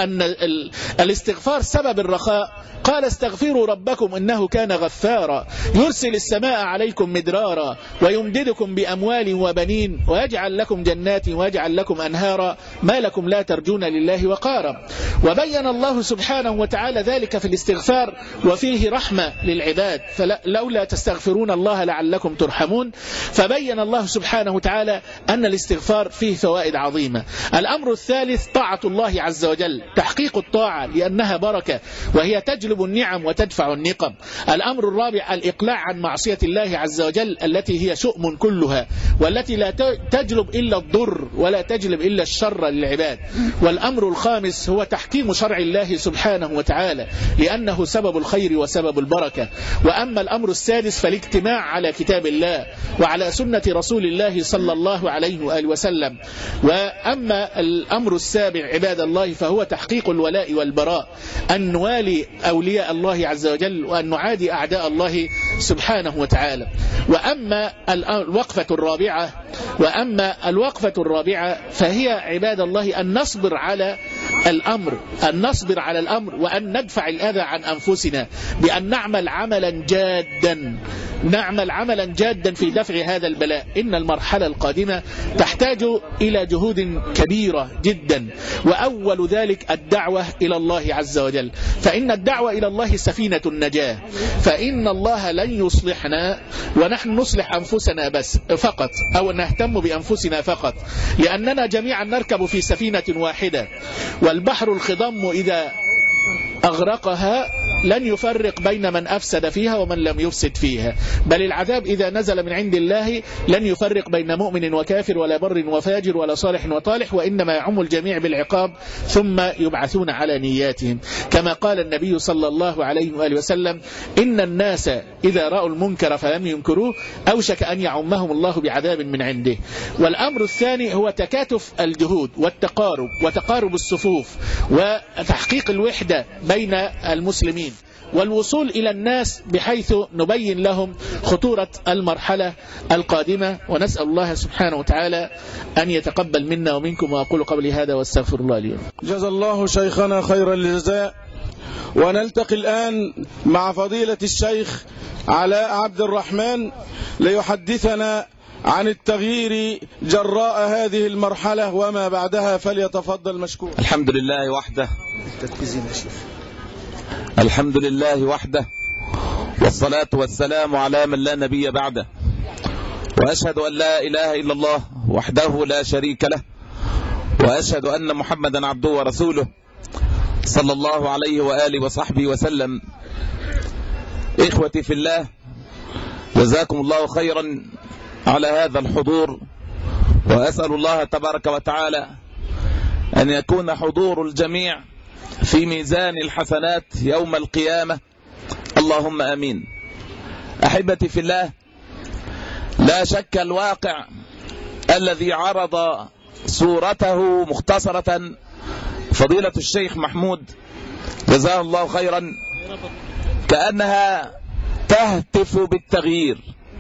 الاستغفار سبب الرخاء، قال: استغفروا ربكم إنه كان غفارا يرسل السماء عليكم مدرارا ويمددكم بأموال وبنين ويجعل لكم جنات ويجعل لكم أنهارا ما لكم لا ترجون لله وقارا. وبين الله سبحانه وتعالى ذلك في الاستغفار، وفيه رحمة للعباد، فلولا تستغفرون الله لعلكم ترحمون. فبين الله سبحانه وتعالى أن الاستغفار فيه فوائد عظيمة. الأمر الثالث طاعة الله عز وجل، تحقيق الطاعة لأنها بركة وهي تجلب النعم وتدفع النقم. الأمر الرابع الإقلاع عن معصية الله عز وجل التي هي شؤم كلها، والتي لا تجلب إلا الضر ولا تجلب إلا الشر للعباد. والأمر الخامس هو تحكيم شرع الله سبحانه وتعالى لأنه سبب الخير وسبب البركة. وأما الأمر السادس فالاجتماع على كتاب الله وعلى سنة رسول الله صلى الله عليه وآله وسلم. وأما الأمر السابع عباد الله فهو تحقيق الولاء والبراء، أن نوالي أولياء الله عز وجل وأن نعادي أعداء الله سبحانه وتعالى. وأما الوقفة الرابعة فهي عباد الله أن نصبر على الأمر أن نصبر على الأمر، وأن ندفع الأذى عن أنفسنا بأن نعمل عملا جادا في دفع هذا البلاء. إن المرحلة القادمة تحتاج إلى جهود كبيرة جدا، وأول ذلك الدعوة إلى الله عز وجل، فإن الدعوة إلى الله سفينة النجاة، فإن الله لن يصلحنا ونحن نصلح أنفسنا بس فقط، أو نهتم بأنفسنا فقط، لأننا جميعا نركب في سفينة واحدة، والبحر الخضم إذا أغرقها لن يفرق بين من أفسد فيها ومن لم يفسد فيها، بل العذاب إذا نزل من عند الله لن يفرق بين مؤمن وكافر ولا بر وفاجر ولا صالح وطالح، وإنما يعم الجميع بالعقاب ثم يبعثون على نياتهم، كما قال النبي صلى الله عليه وآله وسلم: إن الناس إذا رأوا المنكر فلم ينكروه أوشك أن يعمهم الله بعذاب من عنده. والأمر الثاني هو تكاتف الجهود والتقارب وتقارب الصفوف وتحقيق الوحدة بين المسلمين، والوصول إلى الناس بحيث نبين لهم خطورة المرحلة القادمة. ونسأل الله سبحانه وتعالى أن يتقبل منا ومنكم، وأقول قولي هذا واستغفر الله لي. جزا الله شيخنا خير الجزاء. ونلتقي الآن مع فضيلة الشيخ علاء عبد الرحمن ليحدثنا عن التغيير جراء هذه المرحلة وما بعدها، فليتفضل مشكور. الحمد لله وحده، الحمد لله وحده، والصلاة والسلام على من لا نبي بعده، وأشهد أن لا إله إلا الله وحده لا شريك له، وأشهد أن محمدا عبده ورسوله صلى الله عليه وآله وصحبه وسلم. إخوتي في الله، جزاكم الله خيرا على هذا الحضور، وأسأل الله تبارك وتعالى أن يكون حضور الجميع في ميزان الحسنات يوم القيامة، اللهم آمين. أحبتي في الله، لا شك الواقع الذي عرض صورته مختصرة فضيلة الشيخ محمود جزاه الله خيرا كأنها تهتف بالتغيير،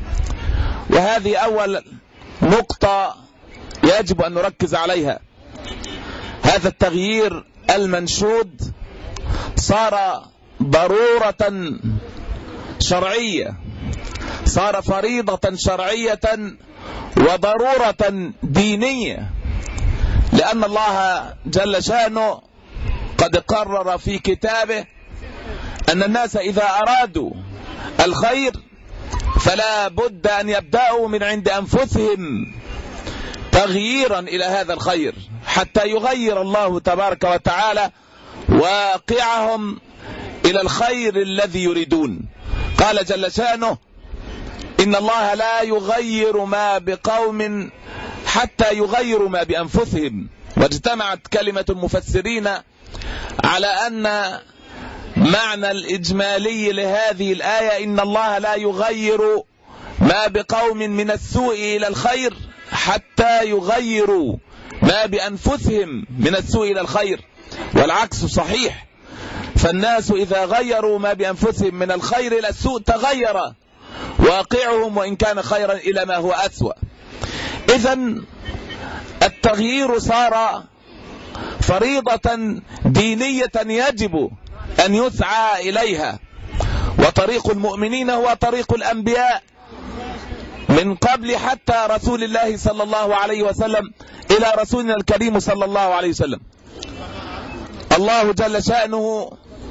وهذه أول نقطة يجب أن نركز عليها. هذا التغيير المنشود صار ضرورة شرعية، صار فريضة شرعية وضرورة دينية، لأن الله جل شأنه قد قرر في كتابه أن الناس إذا أرادوا الخير فلا بد أن يبدأوا من عند أنفسهم تغييرا إلى هذا الخير، حتى يغير الله تبارك وتعالى واقعهم إلى الخير الذي يريدون. قال جل شأنه: إن الله لا يغير ما بقوم حتى يغيروا ما بأنفسهم. واجتمعت كلمة المفسرين على أن معنى الإجمالي لهذه الآية إن الله لا يغير ما بقوم من السوء إلى الخير حتى يغيروا ما بأنفسهم من السوء إلى الخير، والعكس صحيح، فالناس إذا غيروا ما بأنفسهم من الخير إلى السوء تغير واقعهم وإن كان خيرا إلى ما هو أسوأ. إذن التغيير صار فريضة دينية يجب أن يسعى إليها، وطريق المؤمنين هو طريق الأنبياء من قبل حتى رسول الله صلى الله عليه وسلم إلى رسولنا الكريم صلى الله عليه وسلم. الله جل شأنه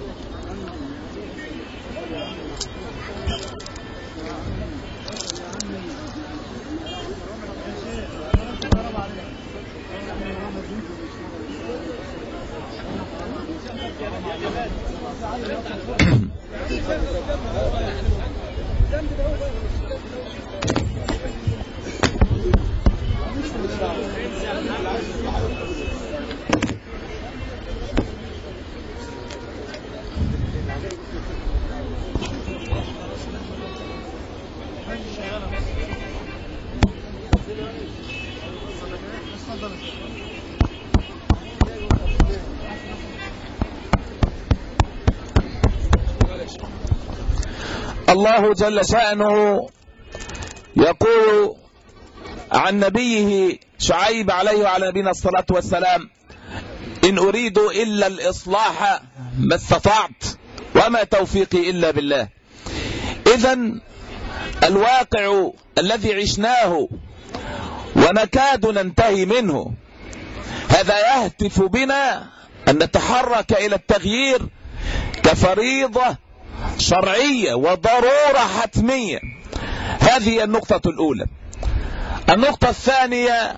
الله جل شأنه يقول عن نبيه شعيب عليه وعلى نبينا الصلاة والسلام: إن أريد إلا الإصلاح ما استطعت وما توفيقي إلا بالله. إذن الواقع الذي عشناه ونكاد ننتهي منه هذا يهتف بنا أن نتحرك إلى التغيير كفريضة شرعية وضرورة حتمية. هذه النقطة الأولى. النقطة الثانية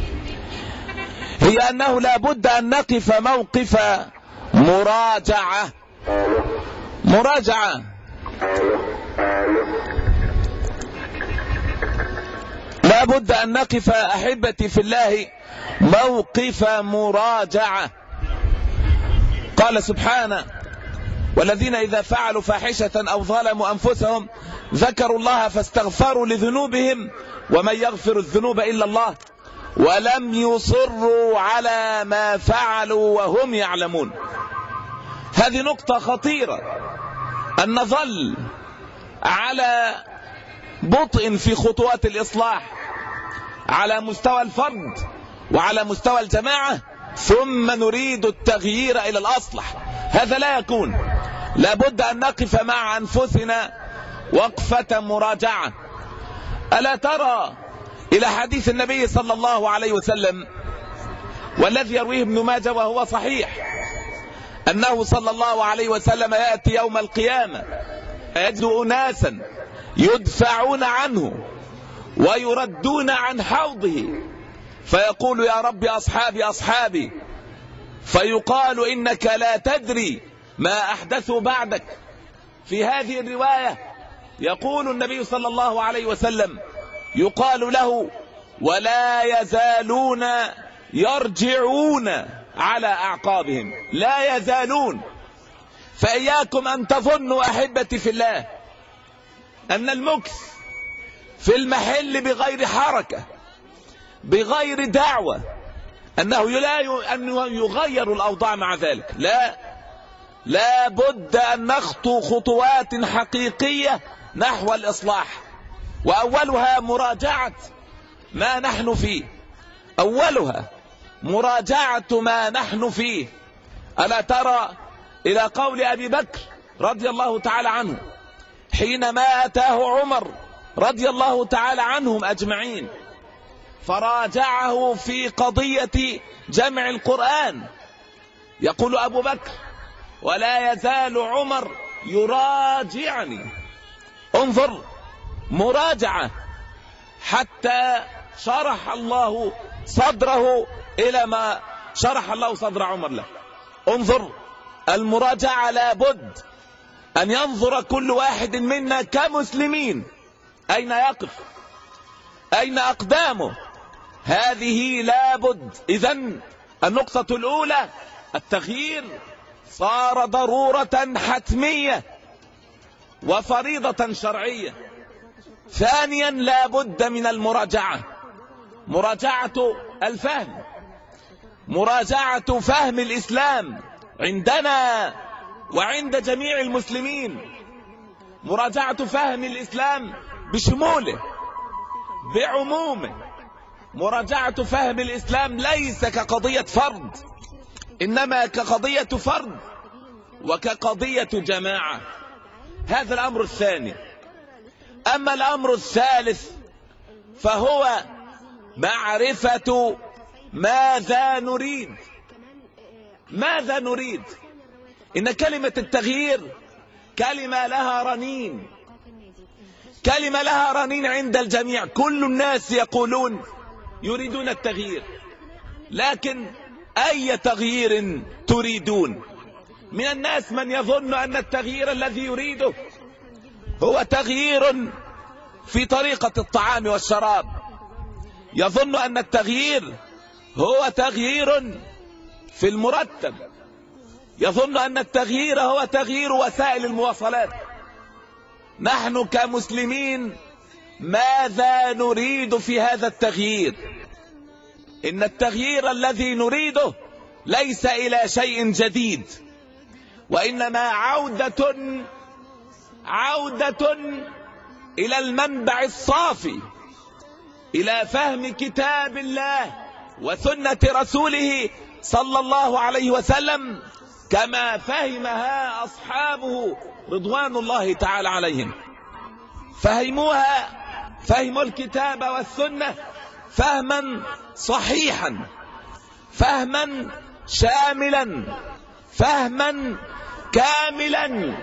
هي أنه لا بد أن نقف موقف مراجعة. لا بد أن نقف أحبتي في الله موقف مراجعة. قال سبحانه: والذين إذا فعلوا فاحشة أو ظلموا أنفسهم ذكروا الله فاستغفروا لذنوبهم ومن يغفر الذنوب إلا الله ولم يصروا على ما فعلوا وهم يعلمون. هذه نقطة خطيرة، أن نظل على بطء في خطوات الإصلاح على مستوى الفرد وعلى مستوى الجماعة ثم نريد التغيير إلى الأصلح. هذا لا يكون. لا بد أن نقف مع أنفسنا وقفة مراجعة. ألا ترى إلى حديث النبي صلى الله عليه وسلم والذي يرويه ابن ماجه وهو صحيح أنه صلى الله عليه وسلم يأتي يوم القيامة يجد أناسا يدفعون عنه ويردون عن حوضه فيقول: يا رب أصحابي أصحابي. فيقال: إنك لا تدري ما أحدثوا بعدك. في هذه الرواية يقول النبي صلى الله عليه وسلم: يقال له: ولا يزالون يرجعون على أعقابهم. لا يزالون. فإياكم أن تظنوا أحبتي في الله أن المكث في المحل بغير حركة بغير دعوة أنه أن يغير الأوضاع مع ذلك. لا بد أن نخطو خطوات حقيقية نحو الإصلاح، وأولها مراجعة ما نحن فيه. أولها مراجعة ما نحن فيه. ألا ترى إلى قول أبي بكر رضي الله تعالى عنه حينما أتاه عمر رضي الله تعالى عنهم أجمعين فراجعه في قضية جمع القرآن. يقول أبو بكر: ولا يزال عمر يراجعني. انظر، مراجعة حتى شرح الله صدره إلى ما شرح الله صدر عمر له. انظر، المراجعة لابد أن ينظر كل واحد منا كمسلمين أين يقف، أين أقدامه. هذه لابد. إذن النقطة الأولى التغيير صار ضرورة حتمية وفريضة شرعية. ثانيا لابد من المراجعة، مراجعة الفهم، مراجعة فهم الإسلام عندنا وعند جميع المسلمين، مراجعة فهم الإسلام بشموله بعمومه، مراجعة فهم الإسلام ليس كقضية فرد إنما كقضية فرد وكقضية جماعة. هذا الأمر الثاني. أما الأمر الثالث فهو معرفة ماذا نريد. ماذا نريد؟ إن كلمة التغيير كلمة لها رنين، كلمة لها رنين عند الجميع. كل الناس يقولون يريدون التغيير، لكن أي تغيير تريدون؟ من الناس من يظن أن التغيير الذي يريده هو تغيير في طريقة الطعام والشراب، يظن أن التغيير هو تغيير في المرتب، يظن أن التغيير هو تغيير وسائل المواصلات. نحن كمسلمين ماذا نريد في هذا التغيير؟ إن التغيير الذي نريده ليس إلى شيء جديد، وإنما عودة إلى المنبع الصافي، إلى فهم كتاب الله وسنة رسوله صلى الله عليه وسلم كما فهمها أصحابه رضوان الله تعالى عليهم. فهموا الكتاب والسنة فهما صحيحا، فهما شاملا، فهما كاملا،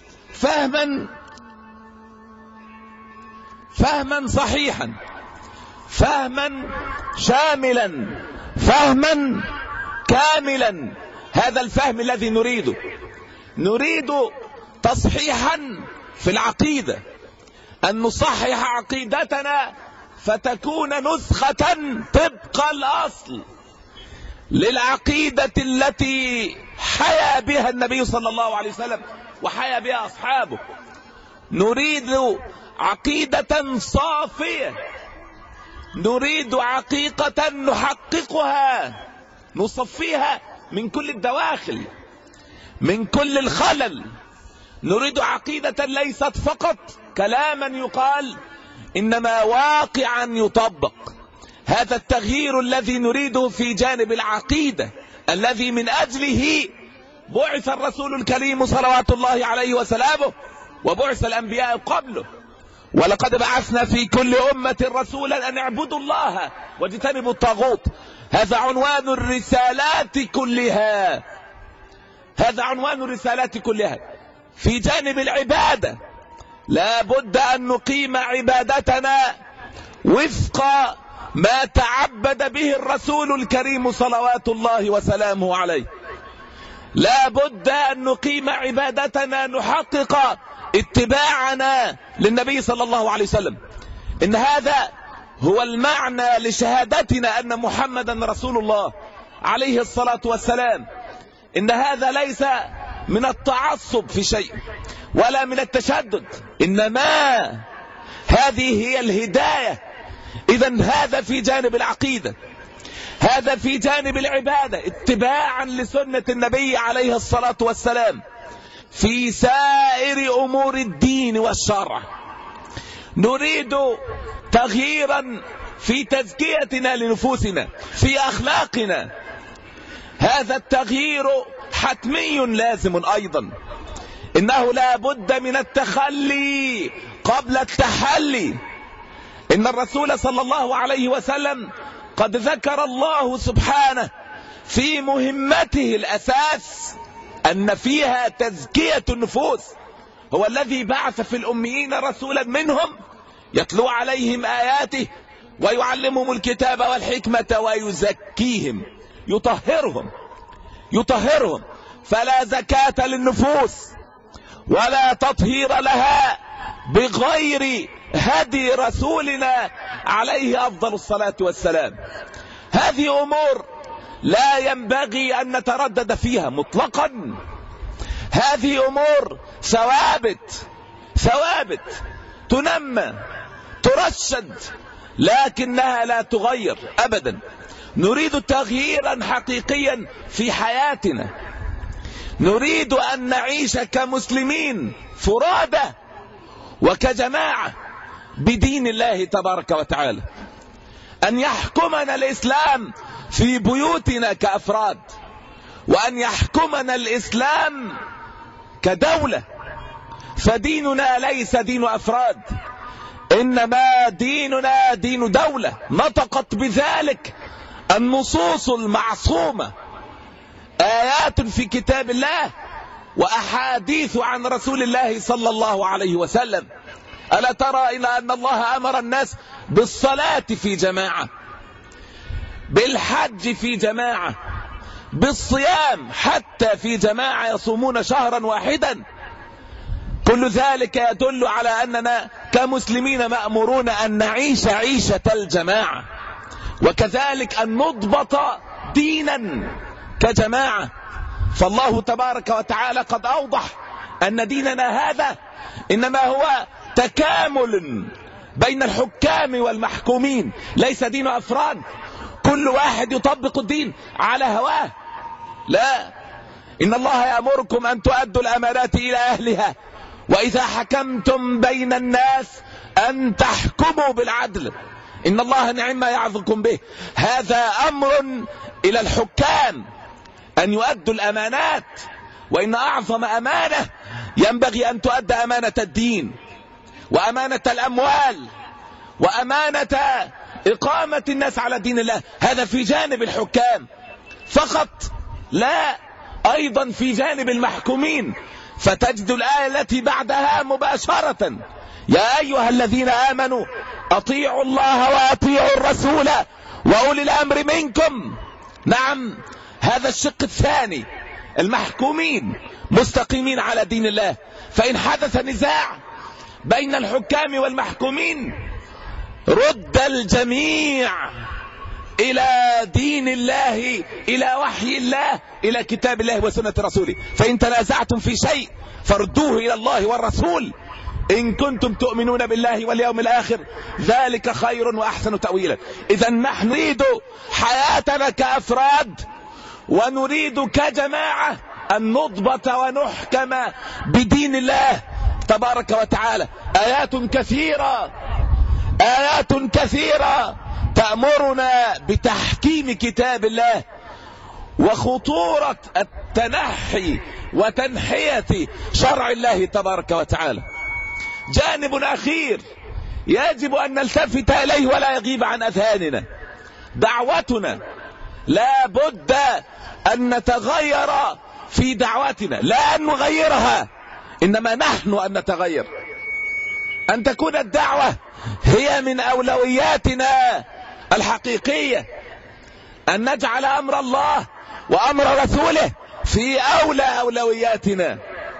فهما صحيحا، فهما شاملا، فهما كاملا. هذا الفهم الذي نريد تصحيحا في العقيدة، أن نصحح عقيدتنا فتكون نسخة طبق الأصل للعقيدة التي حيا بها النبي صلى الله عليه وسلم وحيا بها أصحابه. نريد عقيدة صافية، نريد عقيقة نحققها، نصفيها من كل الدواخل، من كل الخلل. نريد عقيدة ليست فقط كلاما يقال، إنما واقعا يطبق. هذا التغيير الذي نريده في جانب العقيدة، الذي من أجله بعث الرسول الكريم صلوات الله عليه وسلامه، وبعث الأنبياء قبله. ولقد بعثنا في كل أمة رسولا أن اعبدوا الله واجتنبوا الطاغوت. هذا عنوان الرسالات كلها، هذا عنوان الرسالات كلها. في جانب العبادة لا بد أن نقيم عبادتنا وفق ما تعبد به الرسول الكريم صلوات الله وسلامه عليه. لا بد أن نقيم عبادتنا نحقق اتباعنا للنبي صلى الله عليه وسلم. إن هذا هو المعنى لشهادتنا أن محمدا رسول الله عليه الصلاة والسلام. إن هذا ليس من التعصب في شيء ولا من التشدد، إنما هذه هي الهداية. إذن هذا في جانب العقيدة، هذا في جانب العبادة، اتباعا لسنة النبي عليه الصلاة والسلام في سائر أمور الدين والشرع. نريد تغييرا في تزكيتنا لنفوسنا، في أخلاقنا. هذا التغيير حتمي لازم أيضا. إنه لا بد من التخلي قبل التحلي. إن الرسول صلى الله عليه وسلم قد ذكر الله سبحانه في مهمته الأساس أن فيها تزكية النفوس. هو الذي بعث في الأميين رسولا منهم يتلو عليهم آياته ويعلمهم الكتاب والحكمة ويزكيهم، يطهرهم. فلا زكاة للنفوس ولا تطهير لها بغير هدي رسولنا عليه أفضل الصلاة والسلام. هذه أمور لا ينبغي أن نتردد فيها مطلقا. هذه أمور ثوابت تنمى ترشد، لكنها لا تغير أبدا. نريد تغييرا حقيقيا في حياتنا. نريد أن نعيش كمسلمين فرادى وكجماعة بدين الله تبارك وتعالى. أن يحكمنا الإسلام في بيوتنا كأفراد، وأن يحكمنا الإسلام كدولة. فديننا ليس دين أفراد، إنما ديننا دين دولة. نطقت بذلك النصوص المعصومة، آيات في كتاب الله وأحاديث عن رسول الله صلى الله عليه وسلم. ألا ترى إلى أن الله أمر الناس بالصلاة في جماعة، بالحج في جماعة، بالصيام حتى في جماعة، يصومون شهرا واحدا. كل ذلك يدل على أننا كمسلمين مأمورون أن نعيش عيشة الجماعة، وكذلك أن نضبط دينا كجماعة. فالله تبارك وتعالى قد أوضح أن ديننا هذا إنما هو تكامل بين الحكام والمحكومين، ليس دين أفراد كل واحد يطبق الدين على هواه. لا، إن الله يأمركم أن تؤدوا الأمانات إلى أهلها وإذا حكمتم بين الناس أن تحكموا بالعدل إن الله نعم ما يعظكم به. هذا أمر إلى الحكام أن يؤدوا الأمانات، وإن أعظم أمانة ينبغي أن تؤدى أمانة الدين وأمانة الأموال وأمانة إقامة الناس على دين الله. هذا في جانب الحكام فقط، لا أيضا في جانب المحكومين. فتجد الآية التي بعدها مباشرة: يا أيها الذين آمنوا أطيعوا الله وأطيعوا الرسول وأولي الأمر منكم. نعم، هذا الشق الثاني، المحكومين مستقيمين على دين الله. فإن حدث نزاع بين الحكام والمحكومين رد الجميع إلى دين الله، إلى وحي الله، إلى كتاب الله وسنة رسوله. فإن تنازعتم في شيء فردوه إلى الله والرسول إن كنتم تؤمنون بالله واليوم الآخر، ذلك خير وأحسن تأويلا. إذا نحن نريد حياتنا كأفراد ونريد كجماعة أن نضبط ونحكم بدين الله تبارك وتعالى. آيات كثيرة تأمرنا بتحكيم كتاب الله وخطورة التنحي وتنحية شرع الله تبارك وتعالى. جانب أخير يجب أن نلتفت إليه ولا يغيب عن أذهاننا: دعوتنا لا بد أن نتغير في دعوتنا، لا أن نغيرها، إنما نحن أن نتغير، أن تكون الدعوة هي من أولوياتنا الحقيقية، أن نجعل أمر الله وأمر رسوله في أولى أولوياتنا.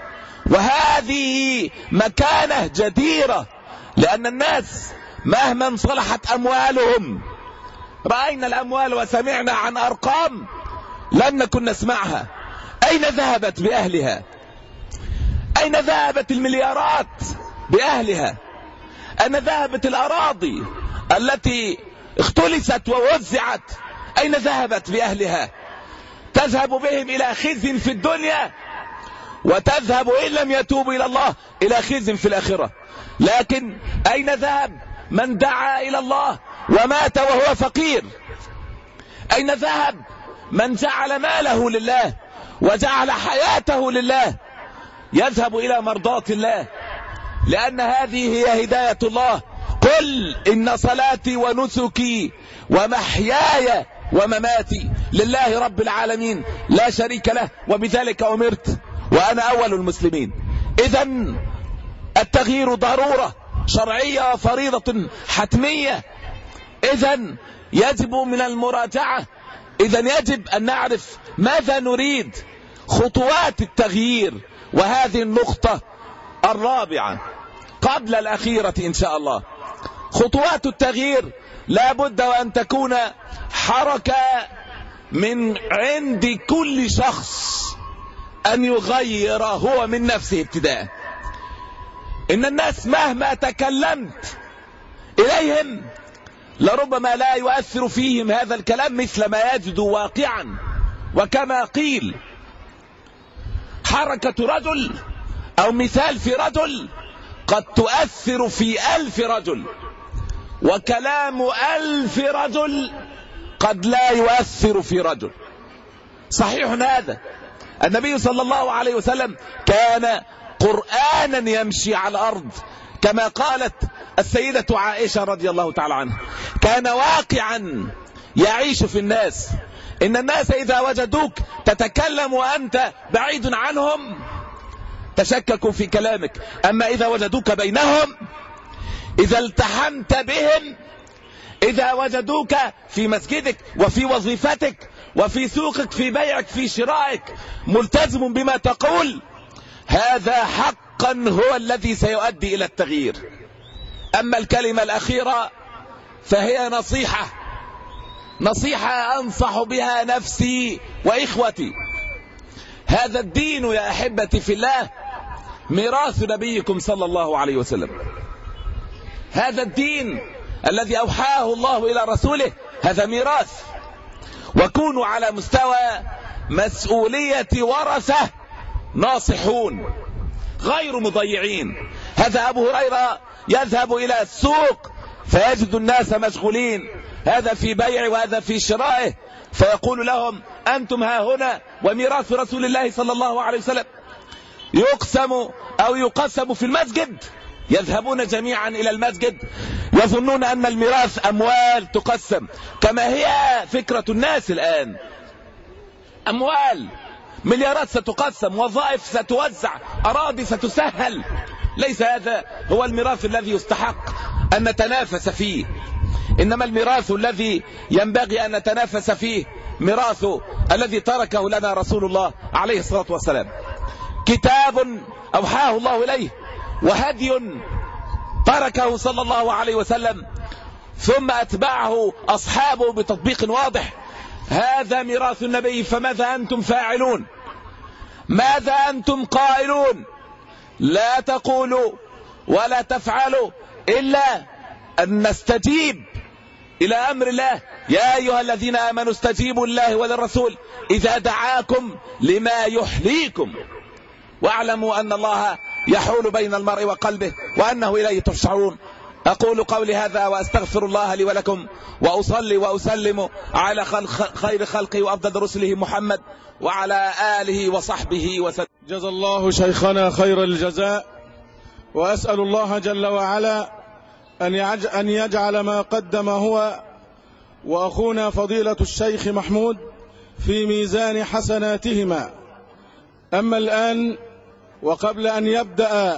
وهذه مكانة جديرة، لأن الناس مهما صلحت أموالهم، رأينا الأموال وسمعنا عن أرقام لم نكن نسمعها، أين ذهبت بأهلها؟ أين ذهبت المليارات بأهلها؟ أين ذهبت الأراضي التي اختلست ووزعت؟ أين ذهبت بأهلها؟ تذهب بهم إلى خزي في الدنيا، وتذهب إن لم يتوبوا إلى الله إلى خزي في الآخرة. لكن أين ذهب من دعا إلى الله ومات وهو فقير؟ أين ذهب من جعل ماله لله وجعل حياته لله؟ يذهب إلى مرضاة الله، لأن هذه هي هداية الله. قل إن صلاتي ونسكي ومحياي ومماتي لله رب العالمين لا شريك له وبذلك أمرت وأنا أول المسلمين. إذن التغيير ضرورة شرعية وفريضة حتمية. إذن يجب من المراجعة، إذن يجب أن نعرف ماذا نريد، خطوات التغيير. وهذه النقطة الرابعة قبل الأخيرة إن شاء الله. خطوات التغيير لا بد وأن تكون حركة من عند كل شخص أن يغير هو من نفسه ابتداء. إن الناس مهما تكلمت إليهم لربما لا يؤثر فيهم هذا الكلام مثل ما يجد واقعا. وكما قيل: حركة رجل أو مثال في رجل قد تؤثر في 1000 رجل، وكلام 1000 رجل قد لا يؤثر في رجل. صحيح هذا. النبي صلى الله عليه وسلم كان قرآنا يمشي على الأرض، كما قالت السيدة عائشة رضي الله تعالى عنها: كان واقعا يعيش في الناس. إن الناس إذا وجدوك تتكلم وأنت بعيد عنهم تشككوا في كلامك، أما إذا وجدوك بينهم، إذا التحمت بهم، إذا وجدوك في مسجدك وفي وظيفتك وفي سوقك في بيعك في شرائك ملتزم بما تقول، هذا حقا هو الذي سيؤدي إلى التغيير. أما الكلمة الأخيرة فهي نصيحة أنصح بها نفسي وإخوتي. هذا الدين يا أحبتي في الله ميراث نبيكم صلى الله عليه وسلم. هذا الدين الذي أوحاه الله إلى رسوله هذا ميراث، وكونوا على مستوى مسؤولية ورثة ناصحون غير مضيعين. هذا أبو هريرة يذهب إلى السوق فيجد الناس مشغولين، هذا في بيع وهذا في شرائه، فيقول لهم أنتم ها هنا وميراث رسول الله صلى الله عليه وسلم يقسم أو يقسم في المسجد، يذهبون جميعا إلى المسجد يظنون أن الميراث أموال تقسم، كما هي فكرة الناس الآن، أموال مليارات ستقسم، وظائف ستوزع، أراضي ستسهل. ليس هذا هو الميراث الذي يستحق أن نتنافس فيه، إنما الميراث الذي ينبغي أن نتنافس فيه ميراث الذي تركه لنا رسول الله عليه الصلاة والسلام، كتاب أوحاه الله إليه، وهدي تركه صلى الله عليه وسلم ثم أتبعه أصحابه بتطبيق واضح. هذا ميراث النبي، فماذا أنتم فاعلون؟ ماذا أنتم قائلون؟ لا تقولوا ولا تفعلوا إلا أن نستجيب إلى أمر الله. يا أيها الذين آمنوا استجيبوا لله وللرسول إذا دعاكم لما يحييكم واعلموا أن الله يحول بين المرء وقلبه وأنه إليه تحشرون. أقول قولي هذا وأستغفر الله لي ولكم، وأصلي وأسلم على خير خلقه وأفضل رسله محمد وعلى آله وصحبه وسلم. جزا الله شيخنا خير الجزاء، وأسأل الله جل وعلا أن يجعل ما قدم هو وأخونا فضيلة الشيخ محمود في ميزان حسناتهما. أما الآن وقبل أن يبدأ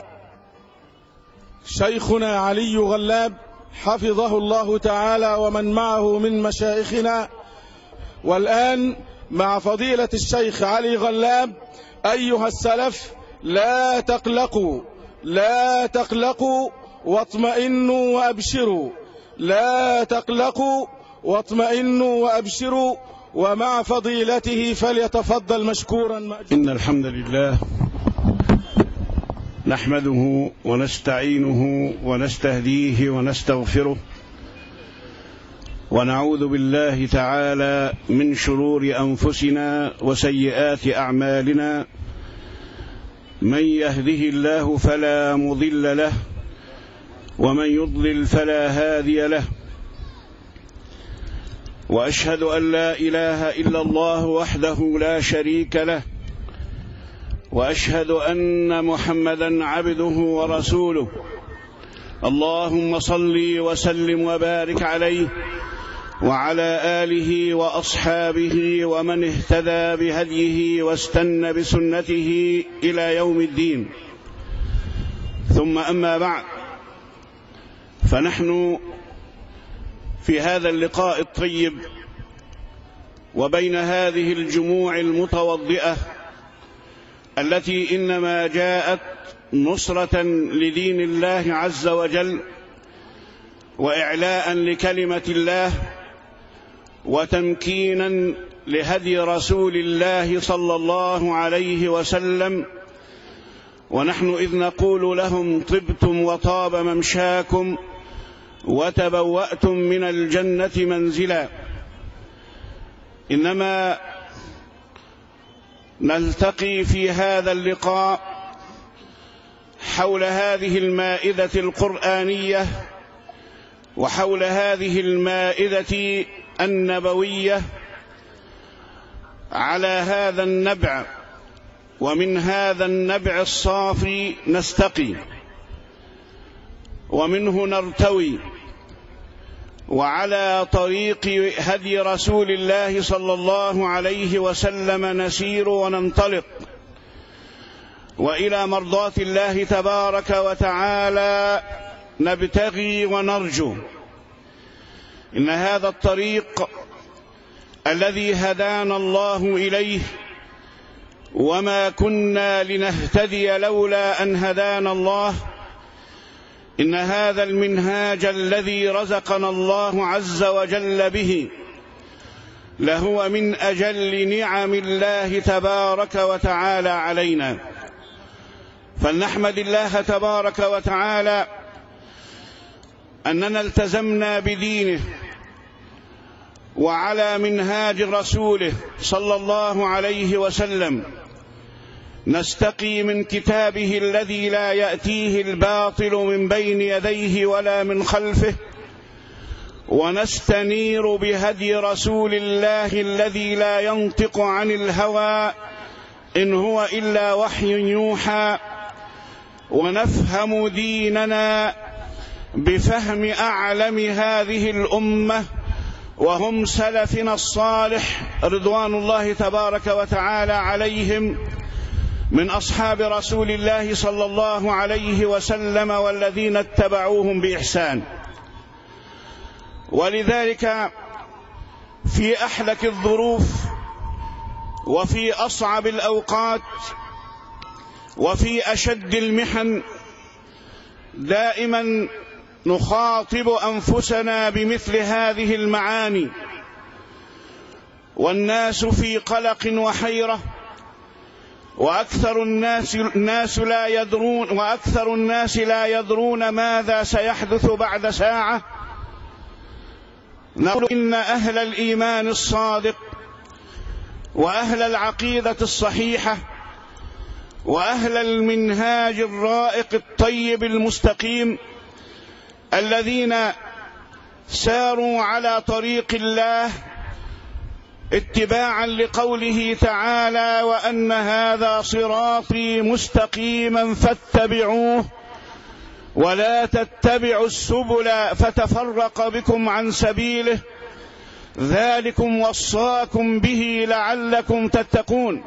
شيخنا علي غلاب حفظه الله تعالى ومن معه من مشايخنا، والآن مع فضيلة الشيخ علي غلاب، أيها السلف لا تقلقوا لا تقلقوا واطمئنوا وأبشروا، لا تقلقوا واطمئنوا وأبشروا، ومع فضيلته فليتفضل مشكورا مأجورا. إن الحمد لله نحمده ونستعينه ونستهديه ونستغفره، ونعوذ بالله تعالى من شرور أنفسنا وسيئات أعمالنا، من يهده الله فلا مضل له ومن يضلل فلا هادي له، وأشهد أن لا إله إلا الله وحده لا شريك له، وأشهد أن محمدا عبده ورسوله. اللهم صل وسلم وبارك عليه وعلى آله وأصحابه ومن اهتدى بهديه واستنى بسنته إلى يوم الدين. ثم أما بعد، فنحن في هذا اللقاء الطيب وبين هذه الجموع المتوضئة التي إنما جاءت نصرة لدين الله عز وجل وإعلاء لكلمة الله وتمكينا لهدي رسول الله صلى الله عليه وسلم، ونحن إذ نقول لهم طبتم وطاب ممشاكم وتبوأتم من الجنة منزلا. إنما نلتقي في هذا اللقاء حول هذه المائدة القرآنية وحول هذه المائدة النبوية على هذا النبع، ومن هذا النبع الصافي نستقي ومنه نرتوي، وعلى طريق هدي رسول الله صلى الله عليه وسلم نسير وننطلق، وإلى مرضاة الله تبارك وتعالى نبتغي ونرجو. إن هذا الطريق الذي هدانا الله إليه، وما كنا لنهتدي لولا أن هدانا الله، إن هذا المنهاج الذي رزقنا الله عز وجل به لهو من أجل نعم الله تبارك وتعالى علينا. فلنحمد الله تبارك وتعالى أننا التزمنا بدينه وعلى منهاج رسوله صلى الله عليه وسلم، نستقي من كتابه الذي لا يأتيه الباطل من بين يديه ولا من خلفه، ونستنير بهدي رسول الله الذي لا ينطق عن الهوى إن هو إلا وحي يوحى، ونفهم ديننا بفهم أعلم هذه الأمة وهم سلفنا الصالح رضوان الله تبارك وتعالى عليهم من أصحاب رسول الله صلى الله عليه وسلم والذين اتبعوهم بإحسان. ولذلك في أحلك الظروف وفي أصعب الأوقات وفي أشد المحن دائما نخاطب أنفسنا بمثل هذه المعاني، والناس في قلق وحيرة، وأكثر الناس لا يدرون ماذا سيحدث بعد ساعة. نقول إن أهل الإيمان الصادق وأهل العقيدة الصحيحة وأهل المنهاج الرائق الطيب المستقيم الذين ساروا على طريق الله اتباعا لقوله تعالى: وأن هذا صراطي مستقيما فاتبعوه ولا تتبعوا السبل فتفرق بكم عن سبيله ذلكم وصاكم به لعلكم تتقون.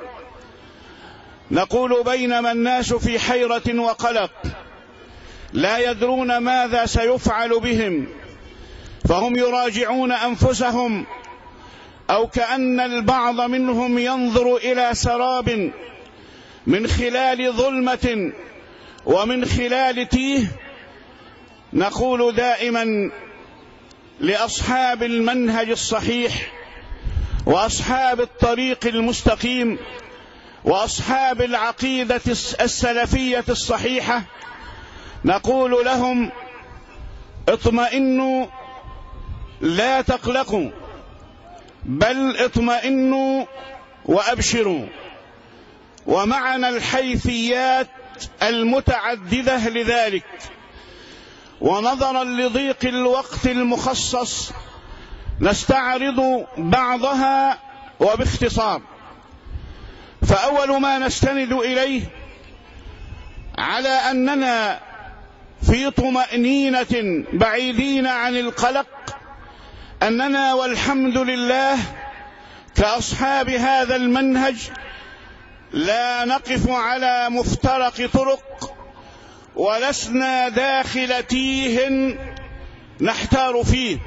نقول بينما الناس في حيرة وقلق لا يدرون ماذا سيفعل بهم، فهم يراجعون أنفسهم، أو كأن البعض منهم ينظر إلى سراب من خلال ظلمة ومن خلال تيه. نقول دائما لأصحاب المنهج الصحيح وأصحاب الطريق المستقيم وأصحاب العقيدة السلفية الصحيحة، نقول لهم: اطمئنوا لا تقلقوا، بل اطمئنوا وأبشروا. ومعنا الحيثيات المتعددة لذلك، ونظرا لضيق الوقت المخصص نستعرض بعضها وباختصار. فأول ما نستند إليه على أننا في طمأنينة بعيدين عن القلق أننا والحمد لله كأصحاب هذا المنهج لا نقف على مفترق طرق، ولسنا داخل تيه نحتار فيه،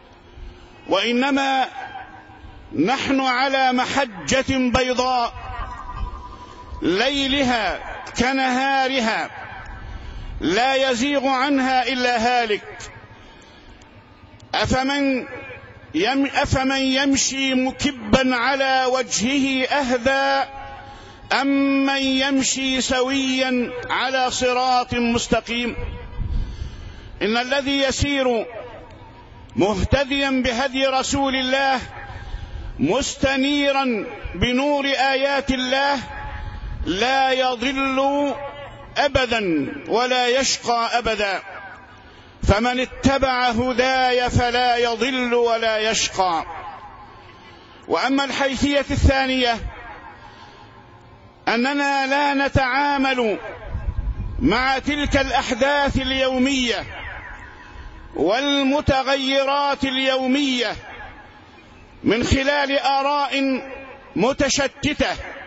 وإنما نحن على محجة بيضاء ليلها كنهارها لا يزيغ عنها إلا هالك. أفمن يمشي مكبا على وجهه أهدى أم من يمشي سويا على صراط مستقيم. إن الذي يسير مهتديا بهدي رسول الله مستنيرا بنور آيات الله لا يضل أبدا ولا يشقى أبدا، فمن اتبع هداي فلا يضل ولا يشقى. وأما الحيثية الثانية أننا لا نتعامل مع تلك الأحداث اليومية والمتغيرات اليومية من خلال آراء متشتتة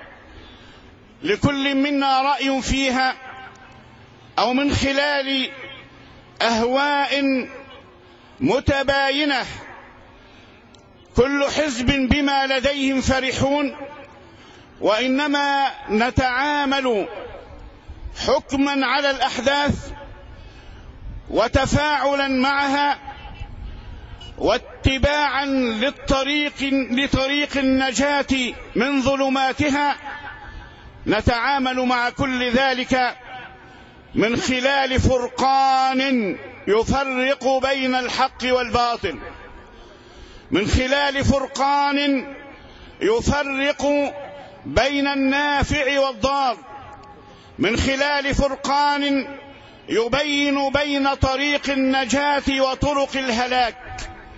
لكل منا رأي فيها، أو من خلال أهواء متباينة كل حزب بما لديهم فرحون، وإنما نتعامل حكما على الأحداث وتفاعلا معها واتباعا لطريق النجاة من ظلماتها. نتعامل مع كل ذلك من خلال فرقان يفرق بين الحق والباطل، من خلال فرقان يفرق بين النافع والضار، من خلال فرقان يبين بين طريق النجاة وطرق الهلاك،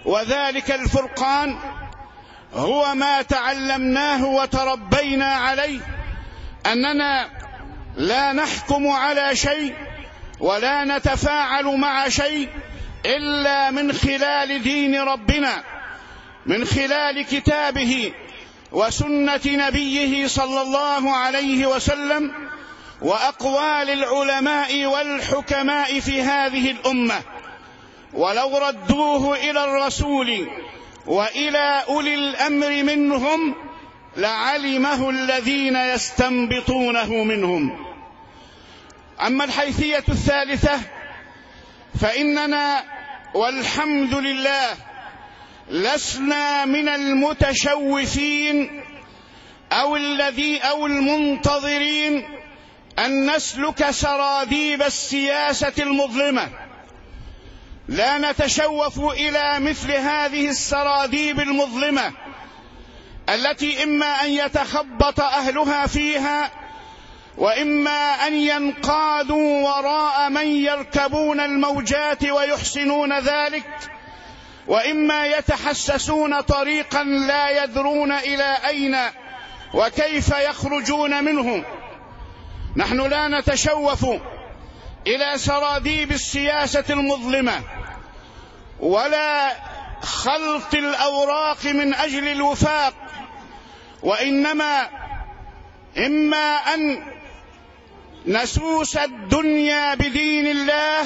وذلك الفرقان هو ما تعلمناه وتربينا عليه، أننا لا نحكم على شيء ولا نتفاعل مع شيء إلا من خلال دين ربنا، من خلال كتابه وسنة نبيه صلى الله عليه وسلم وأقوال العلماء والحكماء في هذه الأمة. ولو ردوه إلى الرسول وإلى أولي الأمر منهم لعلمه الذين يستنبطونه منهم. أما الحيثية الثالثة فإننا والحمد لله لسنا من المتشوفين أو المنتظرين أن نسلك سراديب السياسة المظلمة. لا نتشوف إلى مثل هذه السراديب المظلمة التي إما أن يتخبط أهلها فيها، وإما أن ينقادوا وراء من يركبون الموجات ويحسنون ذلك، وإما يتحسسون طريقا لا يدرون إلى أين وكيف يخرجون منه. نحن لا نتشوف إلى سراديب السياسة المظلمة ولا خلط الأوراق من أجل الوفاق، وإنما إما أن نسوس الدنيا بدين الله،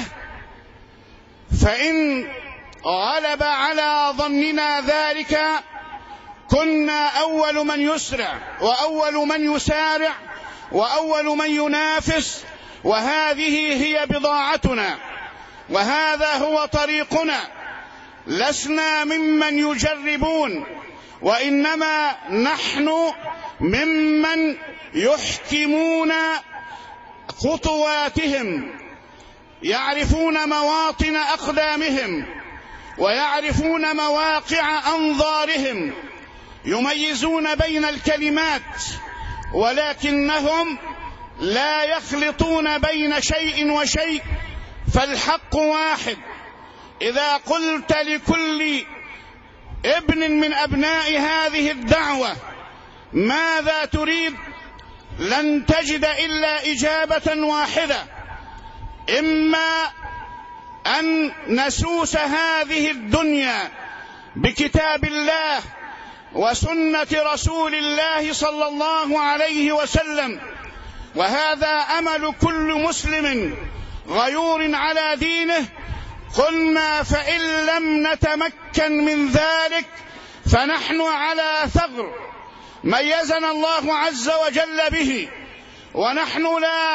فإن غلب على ظننا ذلك كنا أول من يسرع وأول من يسارع وأول من ينافس، وهذه هي بضاعتنا وهذا هو طريقنا. لسنا ممن يجربون، وإنما نحن ممن يحكمون خطواتهم، يعرفون مواطن أقدامهم ويعرفون مواقع أنظارهم، يميزون بين الكلمات، ولكنهم لا يخلطون بين شيء وشيء، فالحق واحد. إذا قلت لكل ابن من أبناء هذه الدعوة ماذا تريد لن تجد إلا إجابة واحدة: إما أن نسوس هذه الدنيا بكتاب الله وسنة رسول الله صلى الله عليه وسلم، وهذا أمل كل مسلم غيور على دينه. قلنا فإن لم نتمكن من ذلك فنحن على ثغر ميزنا الله عز وجل به، ونحن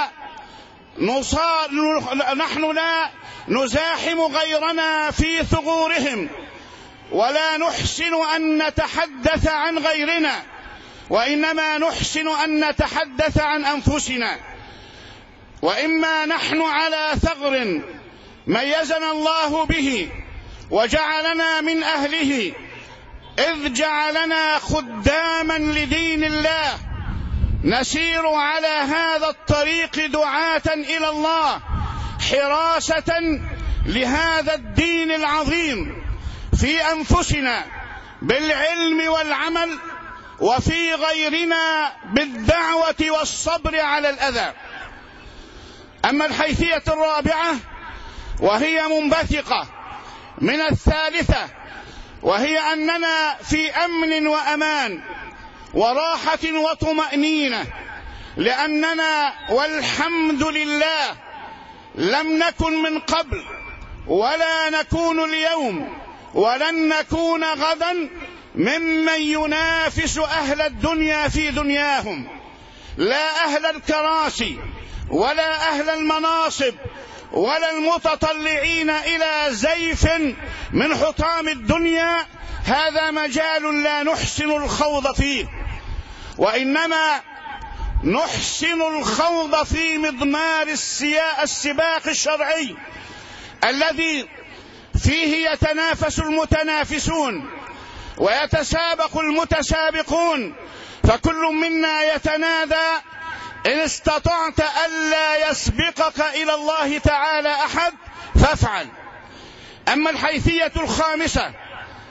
لا نزاحم غيرنا في ثغورهم، ولا نحسن أن نتحدث عن غيرنا، وإنما نحسن أن نتحدث عن أنفسنا. وإما نحن على ثغر ميزنا الله به وجعلنا من أهله، إذ جعلنا خداما لدين الله نسير على هذا الطريق دعاة إلى الله، حراسة لهذا الدين العظيم في أنفسنا بالعلم والعمل، وفي غيرنا بالدعوة والصبر على الأذى. أما الحيثية الرابعة وهي منبثقة من الثالثة، وهي أننا في أمن وأمان وراحة وطمأنينة، لأننا والحمد لله لم نكن من قبل ولا نكون اليوم ولن نكون غدا ممن ينافس أهل الدنيا في دنياهم، لا أهل الكراسي ولا أهل المناصب ولا المتطلعين إلى زيف من حطام الدنيا. هذا مجال لا نحسن الخوض فيه، وإنما نحسن الخوض في مضمار السباق الشرعي الذي فيه يتنافس المتنافسون ويتسابق المتسابقون، فكل منا يتنادى: إن استطعت ألا يسبقك إلى الله تعالى أحد فافعل. أما الحيثية الخامسة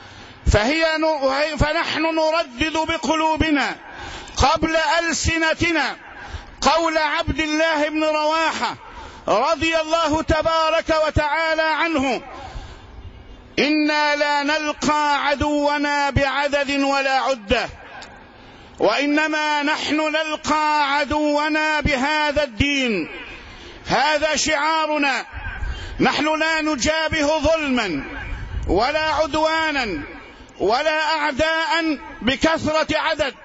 فنحن نردد بقلوبنا قبل ألسنتنا قول عبد الله بن رواحة رضي الله تبارك وتعالى عنه: إنا لا نلقى عدونا بعدد ولا عدة، وإنما نحن نلقى عدونا بهذا الدين. هذا شعارنا، نحن لا نجابه ظلما ولا عدوانا ولا أعداء بكثرة عدد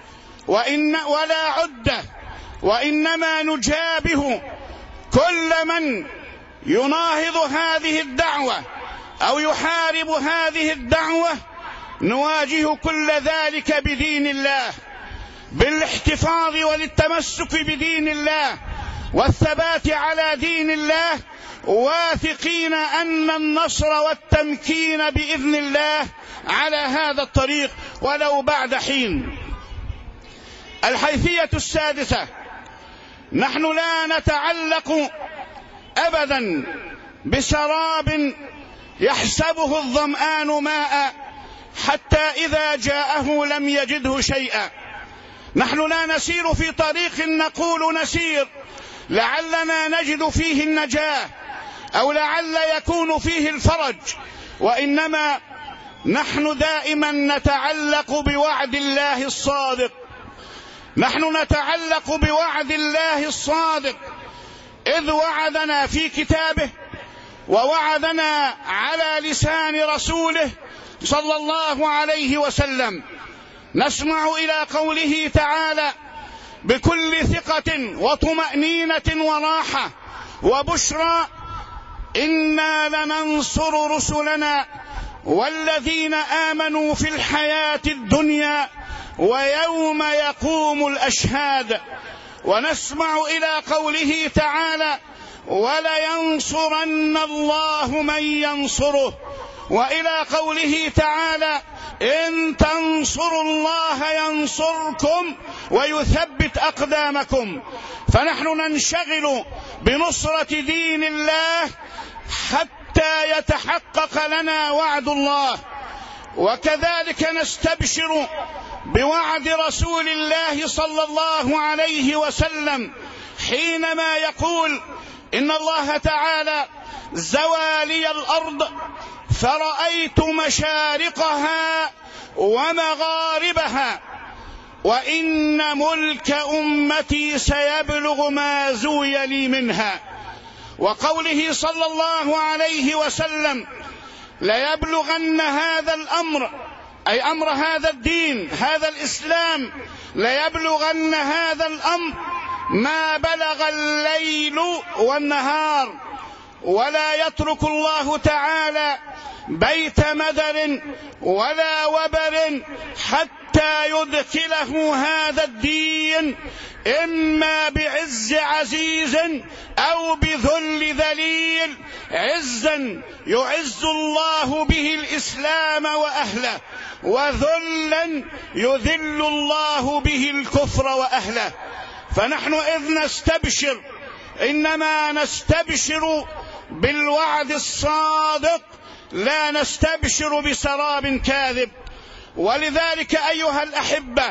ولا عدة، وإنما نجابه كل من يناهض هذه الدعوة أو يحارب هذه الدعوة. نواجه كل ذلك بدين الله، بالاحتفاظ والتمسك بدين الله والثبات على دين الله، واثقين أن النصر والتمكين بإذن الله على هذا الطريق ولو بعد حين. الحيثية السادسة: نحن لا نتعلق أبدا بسراب يحسبه الظمآن ماء حتى إذا جاءه لم يجده شيئا. نحن لا نسير في طريق نقول نسير لعلنا نجد فيه النجاة أو لعل يكون فيه الفرج، وإنما نحن دائما نتعلق بوعد الله الصادق. نحن نتعلق بوعد الله الصادق، إذ وعدنا في كتابه ووعدنا على لسان رسوله صلى الله عليه وسلم. نسمع إلى قوله تعالى بكل ثقة وطمأنينة وراحة وبشرى: إنا لننصر رسلنا والذين آمنوا في الحياة الدنيا ويوم يقوم الأشهاد. ونسمع إلى قوله تعالى: ولينصرن الله من ينصره. وإلى قوله تعالى: إن تنصروا الله ينصركم ويثبت أقدامكم. فنحن ننشغل بنصرة دين الله حتى يتحقق لنا وعد الله، وكذلك نستبشر بوعد رسول الله صلى الله عليه وسلم حينما يقول: إن الله تعالى زوى لي الأرض فرأيت مشارقها ومغاربها، وإن ملك أمتي سيبلغ ما زوي لي منها. وقوله صلى الله عليه وسلم: ليبلغن هذا الأمر، أي أمر هذا الدين هذا الإسلام، ليبلغن هذا الأمر ما بلغ الليل والنهار، ولا يترك الله تعالى بيت مدر ولا وبر حتى يدخله هذا الدين إما بعز عزيز أو بذل ذليل، عزا يعز الله به الإسلام وأهله، وذلا يذل الله به الكفر وأهله. فنحن إذ نستبشر إنما نستبشر بالوعد الصادق، لا نستبشر بسراب كاذب. ولذلك أيها الأحبة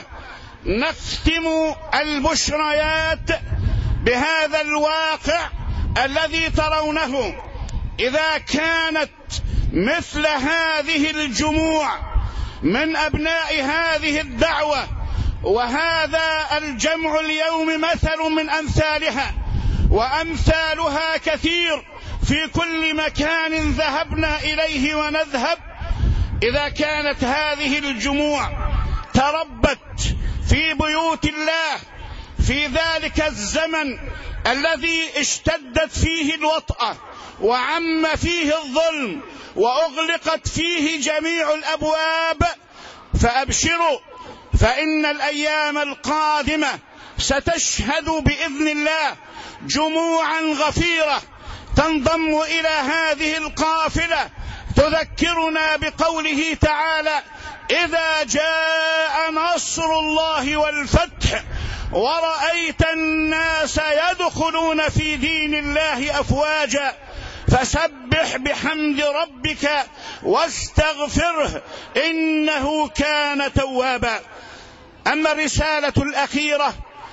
نختم البشريات بهذا الواقع الذي ترونه. إذا كانت مثل هذه الجموع من أبناء هذه الدعوة، وهذا الجمع اليوم مثل من أمثالها، وأمثالها كثير في كل مكان ذهبنا إليه ونذهب، إذا كانت هذه الجموع تربت في بيوت الله في ذلك الزمن الذي اشتدت فيه الوطأة وعم فيه الظلم وأغلقت فيه جميع الأبواب، فأبشروا، فإن الأيام القادمة ستشهد بإذن الله جموعا غفيرة تنضم إلى هذه القافلة تذكرنا بقوله تعالى: إذا جاء نصر الله والفتح ورأيت الناس يدخلون في دين الله أفواجا فسبح بحمد ربك واستغفره إنه كان توابا. أما الرسالة الأخيرة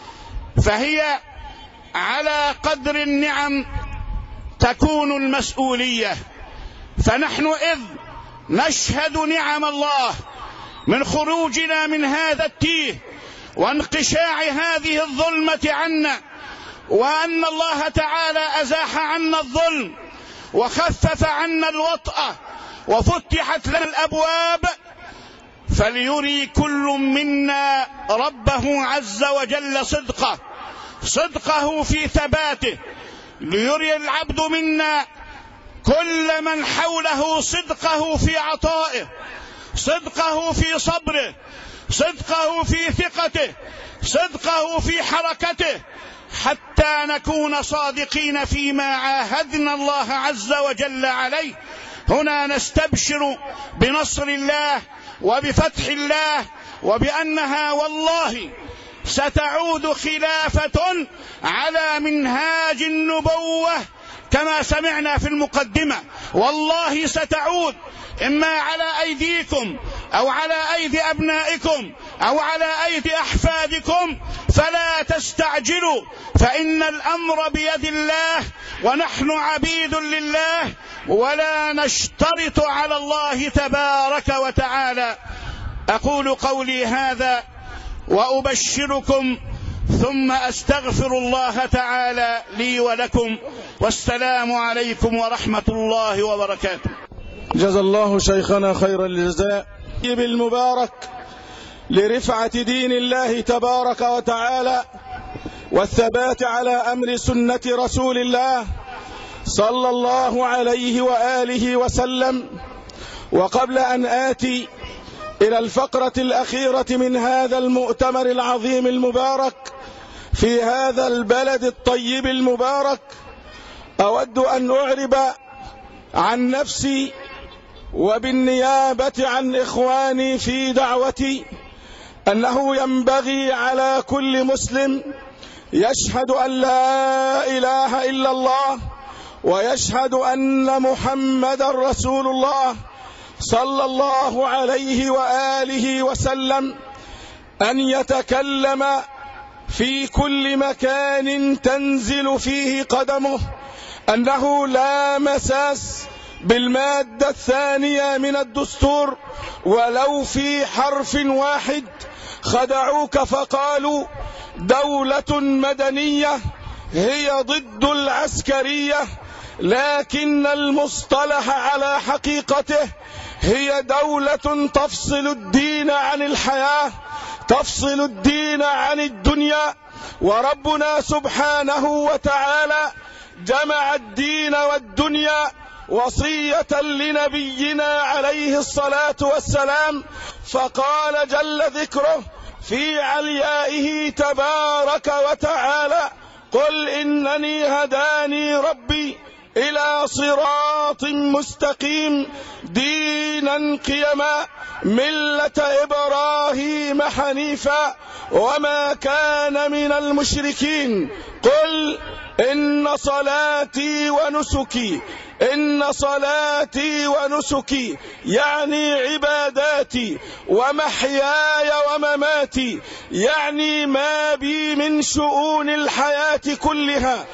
فهي على قدر النعم تكون المسؤولية. فنحن إذ نشهد نعم الله من خروجنا من هذا التيه وانقشاع هذه الظلمة عنا، وأن الله تعالى أزاح عنا الظلم وخفف عنا الوطأة وفتحت لنا الأبواب، فليري كل منا ربه عز وجل صدقه في ثباته، ليري العبد منا كل من حوله صدقه في عطائه، صدقه في صبره، صدقه في ثقته، صدقه في حركته، حتى نكون صادقين فيما عاهدنا الله عز وجل عليه. هنا نستبشر بنصر الله وبفتح الله، وبأنها والله ستعود خلافة على منهاج النبوة كما سمعنا في المقدمة. والله ستعود إما على أيديكم أو على أيدي أبنائكم أو على أيدي أحفادكم، فلا تستعجلوا، فإن الأمر بيد الله ونحن عبيد لله، ولا نشترط على الله تبارك وتعالى. أقول قولي هذا وأبشركم، ثم أستغفر الله تعالى لي ولكم، والسلام عليكم ورحمة الله وبركاته. جزا الله شيخنا خير الجزاء بالمبارك لرفعة دين الله تبارك وتعالى والثبات على أمر سنة رسول الله صلى الله عليه وآله وسلم. وقبل أن آتي إلى الفقرة الأخيرة من هذا المؤتمر العظيم المبارك في هذا البلد الطيب المبارك، أود أن أعرب عن نفسي وبالنيابة عن إخواني في دعوتي أنه ينبغي على كل مسلم يشهد أن لا إله إلا الله ويشهد أن محمد رسول الله صلى الله عليه وآله وسلم أن يتكلم في كل مكان تنزل فيه قدمه أنه لا مساس بالمادة الثانية من الدستور ولو في حرف واحد. خدعوك فقالوا دولة مدنية هي ضد العسكرية، لكن المصطلح على حقيقته هي دولة تفصل الدين عن الحياة، تفصل الدين عن الدنيا. وربنا سبحانه وتعالى جمع الدين والدنيا وصية لنبينا عليه الصلاة والسلام، فقال جل ذكره في عليائه تبارك وتعالى: قل إنني هداني ربي إلى صراط مستقيم دينا قيما ملة إبراهيم حنيفا وما كان من المشركين. قل إن صلاتي ونسكي، إن صلاتي ونسكي يعني عباداتي، ومحياي ومماتي يعني ما بي من شؤون الحياة كلها،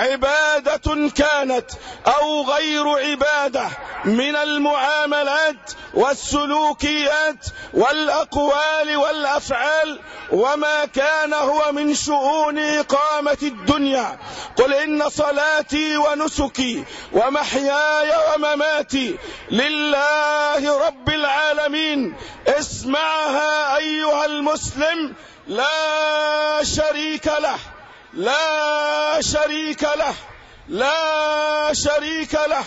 عبادة كانت أو غير عبادة، من المعاملات والسلوكيات والأقوال والأفعال، وما كان هو من شؤون إقامة الدنيا. قل إن صلاتي ونسكي ومحياي ومماتي لله رب العالمين. اسمعها أيها المسلم: لا شريك له، لا شريك له، لا شريك له،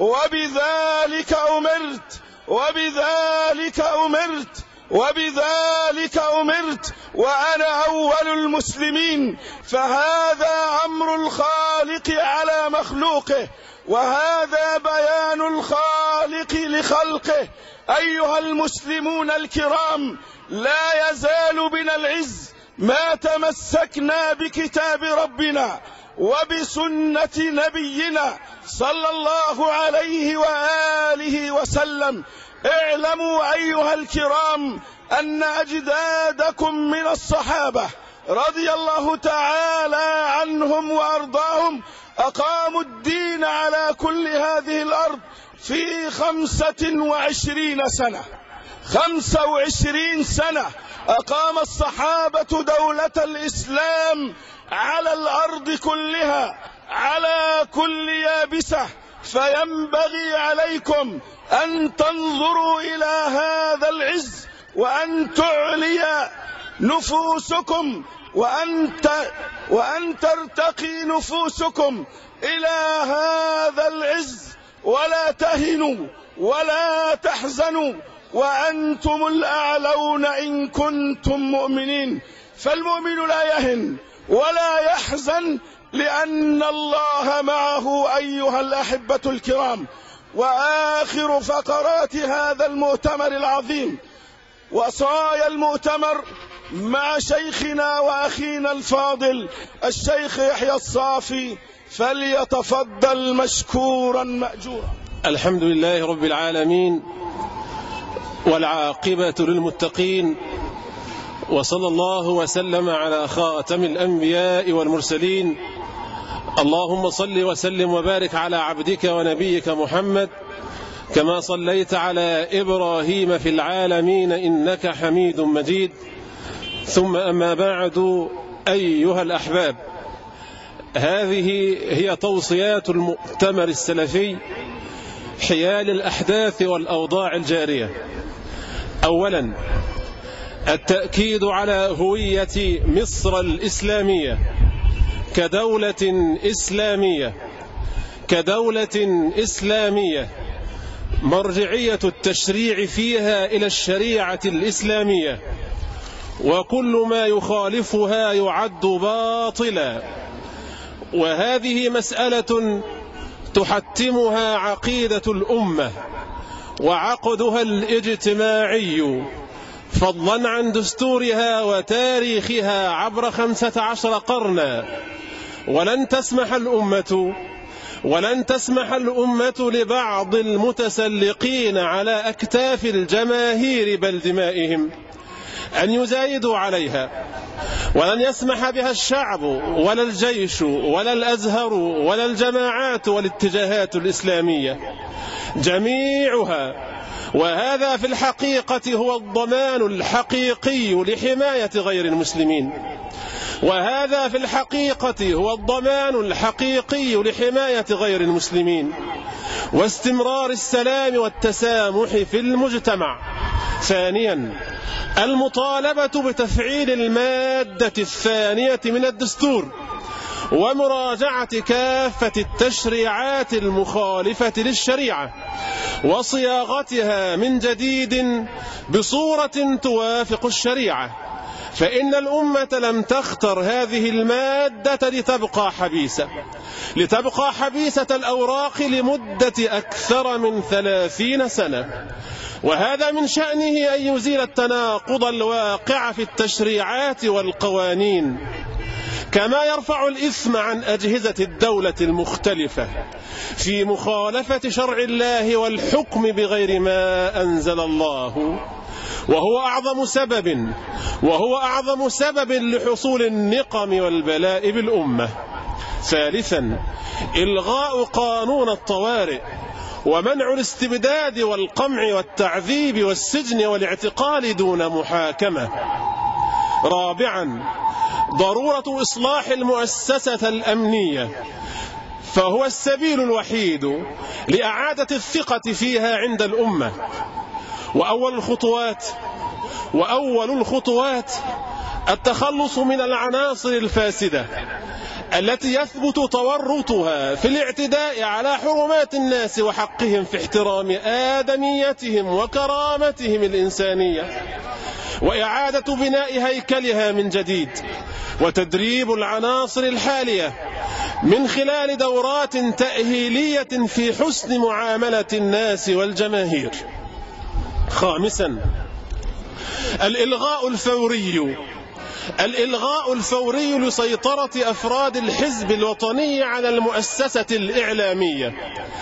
وبذلك أمرت، وبذلك أمرت، وبذلك أمرت وأنا أول المسلمين. فهذا أمر الخالق على مخلوقه، وهذا بيان الخالق لخلقه. أيها المسلمون الكرام، لا يزال بنا العز ما تمسكنا بكتاب ربنا وبسنة نبينا صلى الله عليه وآله وسلم. اعلموا أيها الكرام أن أجدادكم من الصحابة رضي الله تعالى عنهم وأرضاهم أقاموا الدين على كل هذه الأرض في 25 سنة. 25 سنة أقام الصحابة دولة الإسلام على الأرض كلها، على كل يابسة. فينبغي عليكم أن تنظروا إلى هذا العز وأن تعلي نفوسكم وأن ترتقي نفوسكم إلى هذا العز، ولا تهنوا ولا تحزنوا وأنتم الأعلون إن كنتم مؤمنين. فالمؤمن لا يهن ولا يحزن لأن الله معه أيها الأحبة الكرام. وآخر فقرات هذا المؤتمر العظيم وصايا المؤتمر مع شيخنا وأخينا الفاضل الشيخ يحيى الصافي، فليتفضل مشكورا مأجورا. الحمد لله رب العالمين، والعاقبة للمتقين، وصلى الله وسلم على خاتم الأنبياء والمرسلين. اللهم صل وسلم وبارك على عبدك ونبيك محمد كما صليت على إبراهيم في العالمين إنك حميد مجيد. ثم أما بعد أيها الأحباب، هذه هي توصيات المؤتمر السلفي حيال الأحداث والأوضاع الجارية. أولا، التأكيد على هوية مصر الإسلامية كدولة إسلامية مرجعية التشريع فيها إلى الشريعة الإسلامية، وكل ما يخالفها يعد باطلا. وهذه مسألة تحتمها عقيدة الأمة وعقدها الاجتماعي، فضلا عن دستورها وتاريخها عبر 15 قرنا. ولن تسمح الأمة لبعض المتسلقين على أكتاف الجماهير بل دمائهم أن يزايدوا عليها، ولن يسمح بها الشعب ولا الجيش ولا الأزهر ولا الجماعات والاتجاهات الإسلامية جميعها. وهذا في الحقيقة هو الضمان الحقيقي لحماية غير المسلمين، واستمرار السلام والتسامح في المجتمع. ثانيا، المطالبة بتفعيل المادة الثانية من الدستور ومراجعة كافة التشريعات المخالفة للشريعة وصياغتها من جديد بصورة توافق الشريعة، فإن الأمة لم تختر هذه المادة لتبقى حبيسة الأوراق لمدة أكثر من 30 سنة. وهذا من شأنه أن يزيل التناقض الواقع في التشريعات والقوانين، كما يرفع الإثم عن أجهزة الدولة المختلفة في مخالفة شرع الله والحكم بغير ما أنزل الله، وهو أعظم سبب لحصول النقم والبلاء بالأمة. ثالثا، إلغاء قانون الطوارئ ومنع الاستبداد والقمع والتعذيب والسجن والاعتقال دون محاكمة. رابعا، ضرورة إصلاح المؤسسة الأمنية، فهو السبيل الوحيد لإعادة الثقة فيها عند الأمة. وأول الخطوات التخلص من العناصر الفاسدة التي يثبت تورطها في الاعتداء على حرمات الناس وحقهم في احترام آدميتهم وكرامتهم الإنسانية، وإعادة بناء هيكلها من جديد، وتدريب العناصر الحالية من خلال دورات تأهيلية في حسن معاملة الناس والجماهير. خامسا، الإلغاء الفوري الإلغاء الفوري لسيطرة أفراد الحزب الوطني على المؤسسة الإعلامية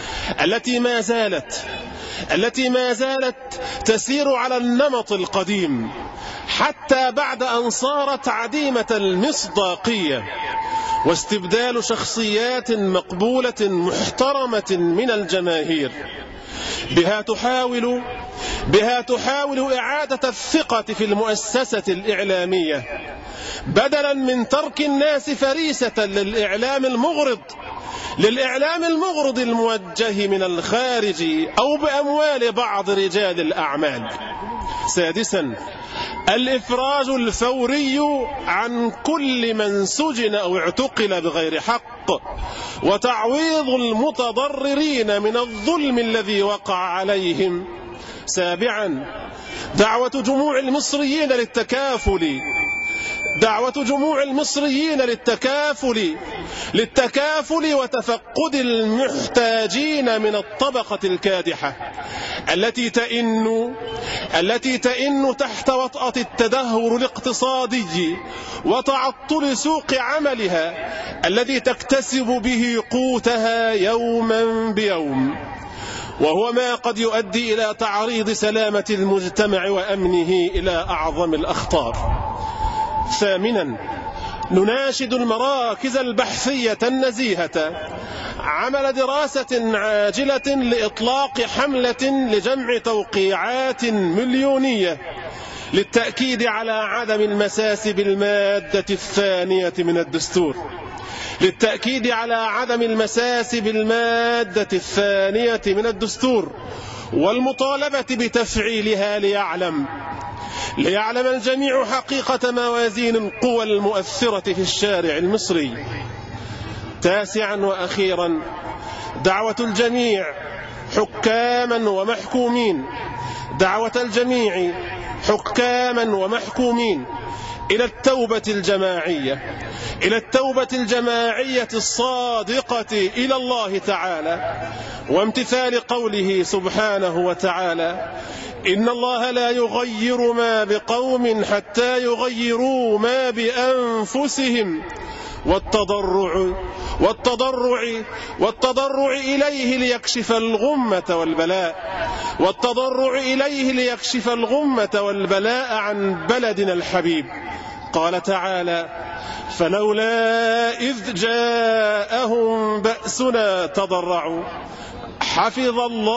التي ما زالت تسير على النمط القديم حتى بعد أن صارت عديمة المصداقية، واستبدال شخصيات مقبولة محترمة من الجماهير بها تحاول إعادة الثقة في المؤسسة الإعلامية، بدلا من ترك الناس فريسة للإعلام المغرض الموجه من الخارج أو بأموال بعض رجال الأعمال. سادسا، الإفراج الفوري عن كل من سجن أو اعتقل بغير حق، وتعويض المتضررين من الظلم الذي وقع عليهم. سابعا، دعوة جموع المصريين للتكافل وتفقد المحتاجين من الطبقة الكادحة التي تئن تحت وطأة التدهور الاقتصادي وتعطل سوق عملها الذي تكتسب به قوتها يوما بيوم، وهو ما قد يؤدي إلى تعريض سلامة المجتمع وأمنه إلى أعظم الأخطار. ثامنا، نناشد المراكز البحثية النزيهة عمل دراسة عاجلة لإطلاق حملة لجمع توقيعات مليونية للتأكيد على عدم المساس بالمادة الثانية من الدستور والمطالبة بتفعيلها ليعلم الجميع حقيقة موازين القوى المؤثرة في الشارع المصري. تاسعا وأخيرا، دعوة الجميع حكاما ومحكومين إلى التوبة الجماعية الصادقة إلى الله تعالى، وامتثال قوله سبحانه وتعالى: إن الله لا يغير ما بقوم حتى يغيروا ما بأنفسهم، والتضرع إليه ليكشف الغمة والبلاء عن بلدنا الحبيب. قال تعالى: فلولا إذ جاءهم بأسنا تضرعوا حفظ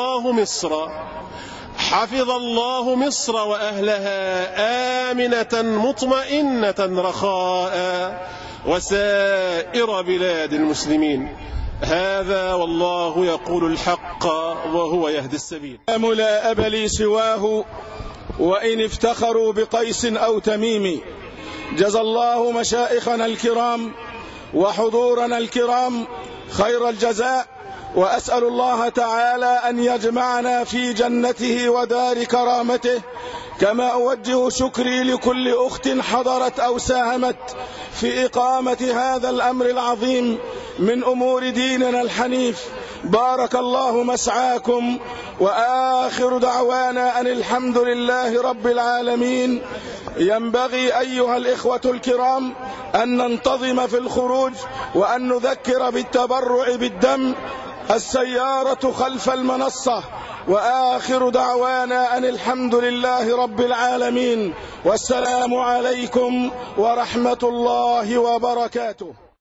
الله مصر وأهلها آمنة مطمئنة رخاء وسائر بلاد المسلمين. هذا والله يقول الحق وهو يهدي السبيل. لا أب لي سواه وإن افتخروا بقيس أو تميم. جزى الله مشائخنا الكرام وحضورنا الكرام خير الجزاء، وأسأل الله تعالى أن يجمعنا في جنته ودار كرامته، كما أوجه شكري لكل أخت حضرت أو ساهمت في إقامة هذا الأمر العظيم من أمور ديننا الحنيف. بارك الله مسعاكم، وآخر دعوانا أن الحمد لله رب العالمين. ينبغي أيها الإخوة الكرام أن ننتظم في الخروج وأن نذكر بالتبرع بالدم. السيارة خلف المنصة، وآخر دعوانا أن الحمد لله رب العالمين، والسلام عليكم ورحمة الله وبركاته.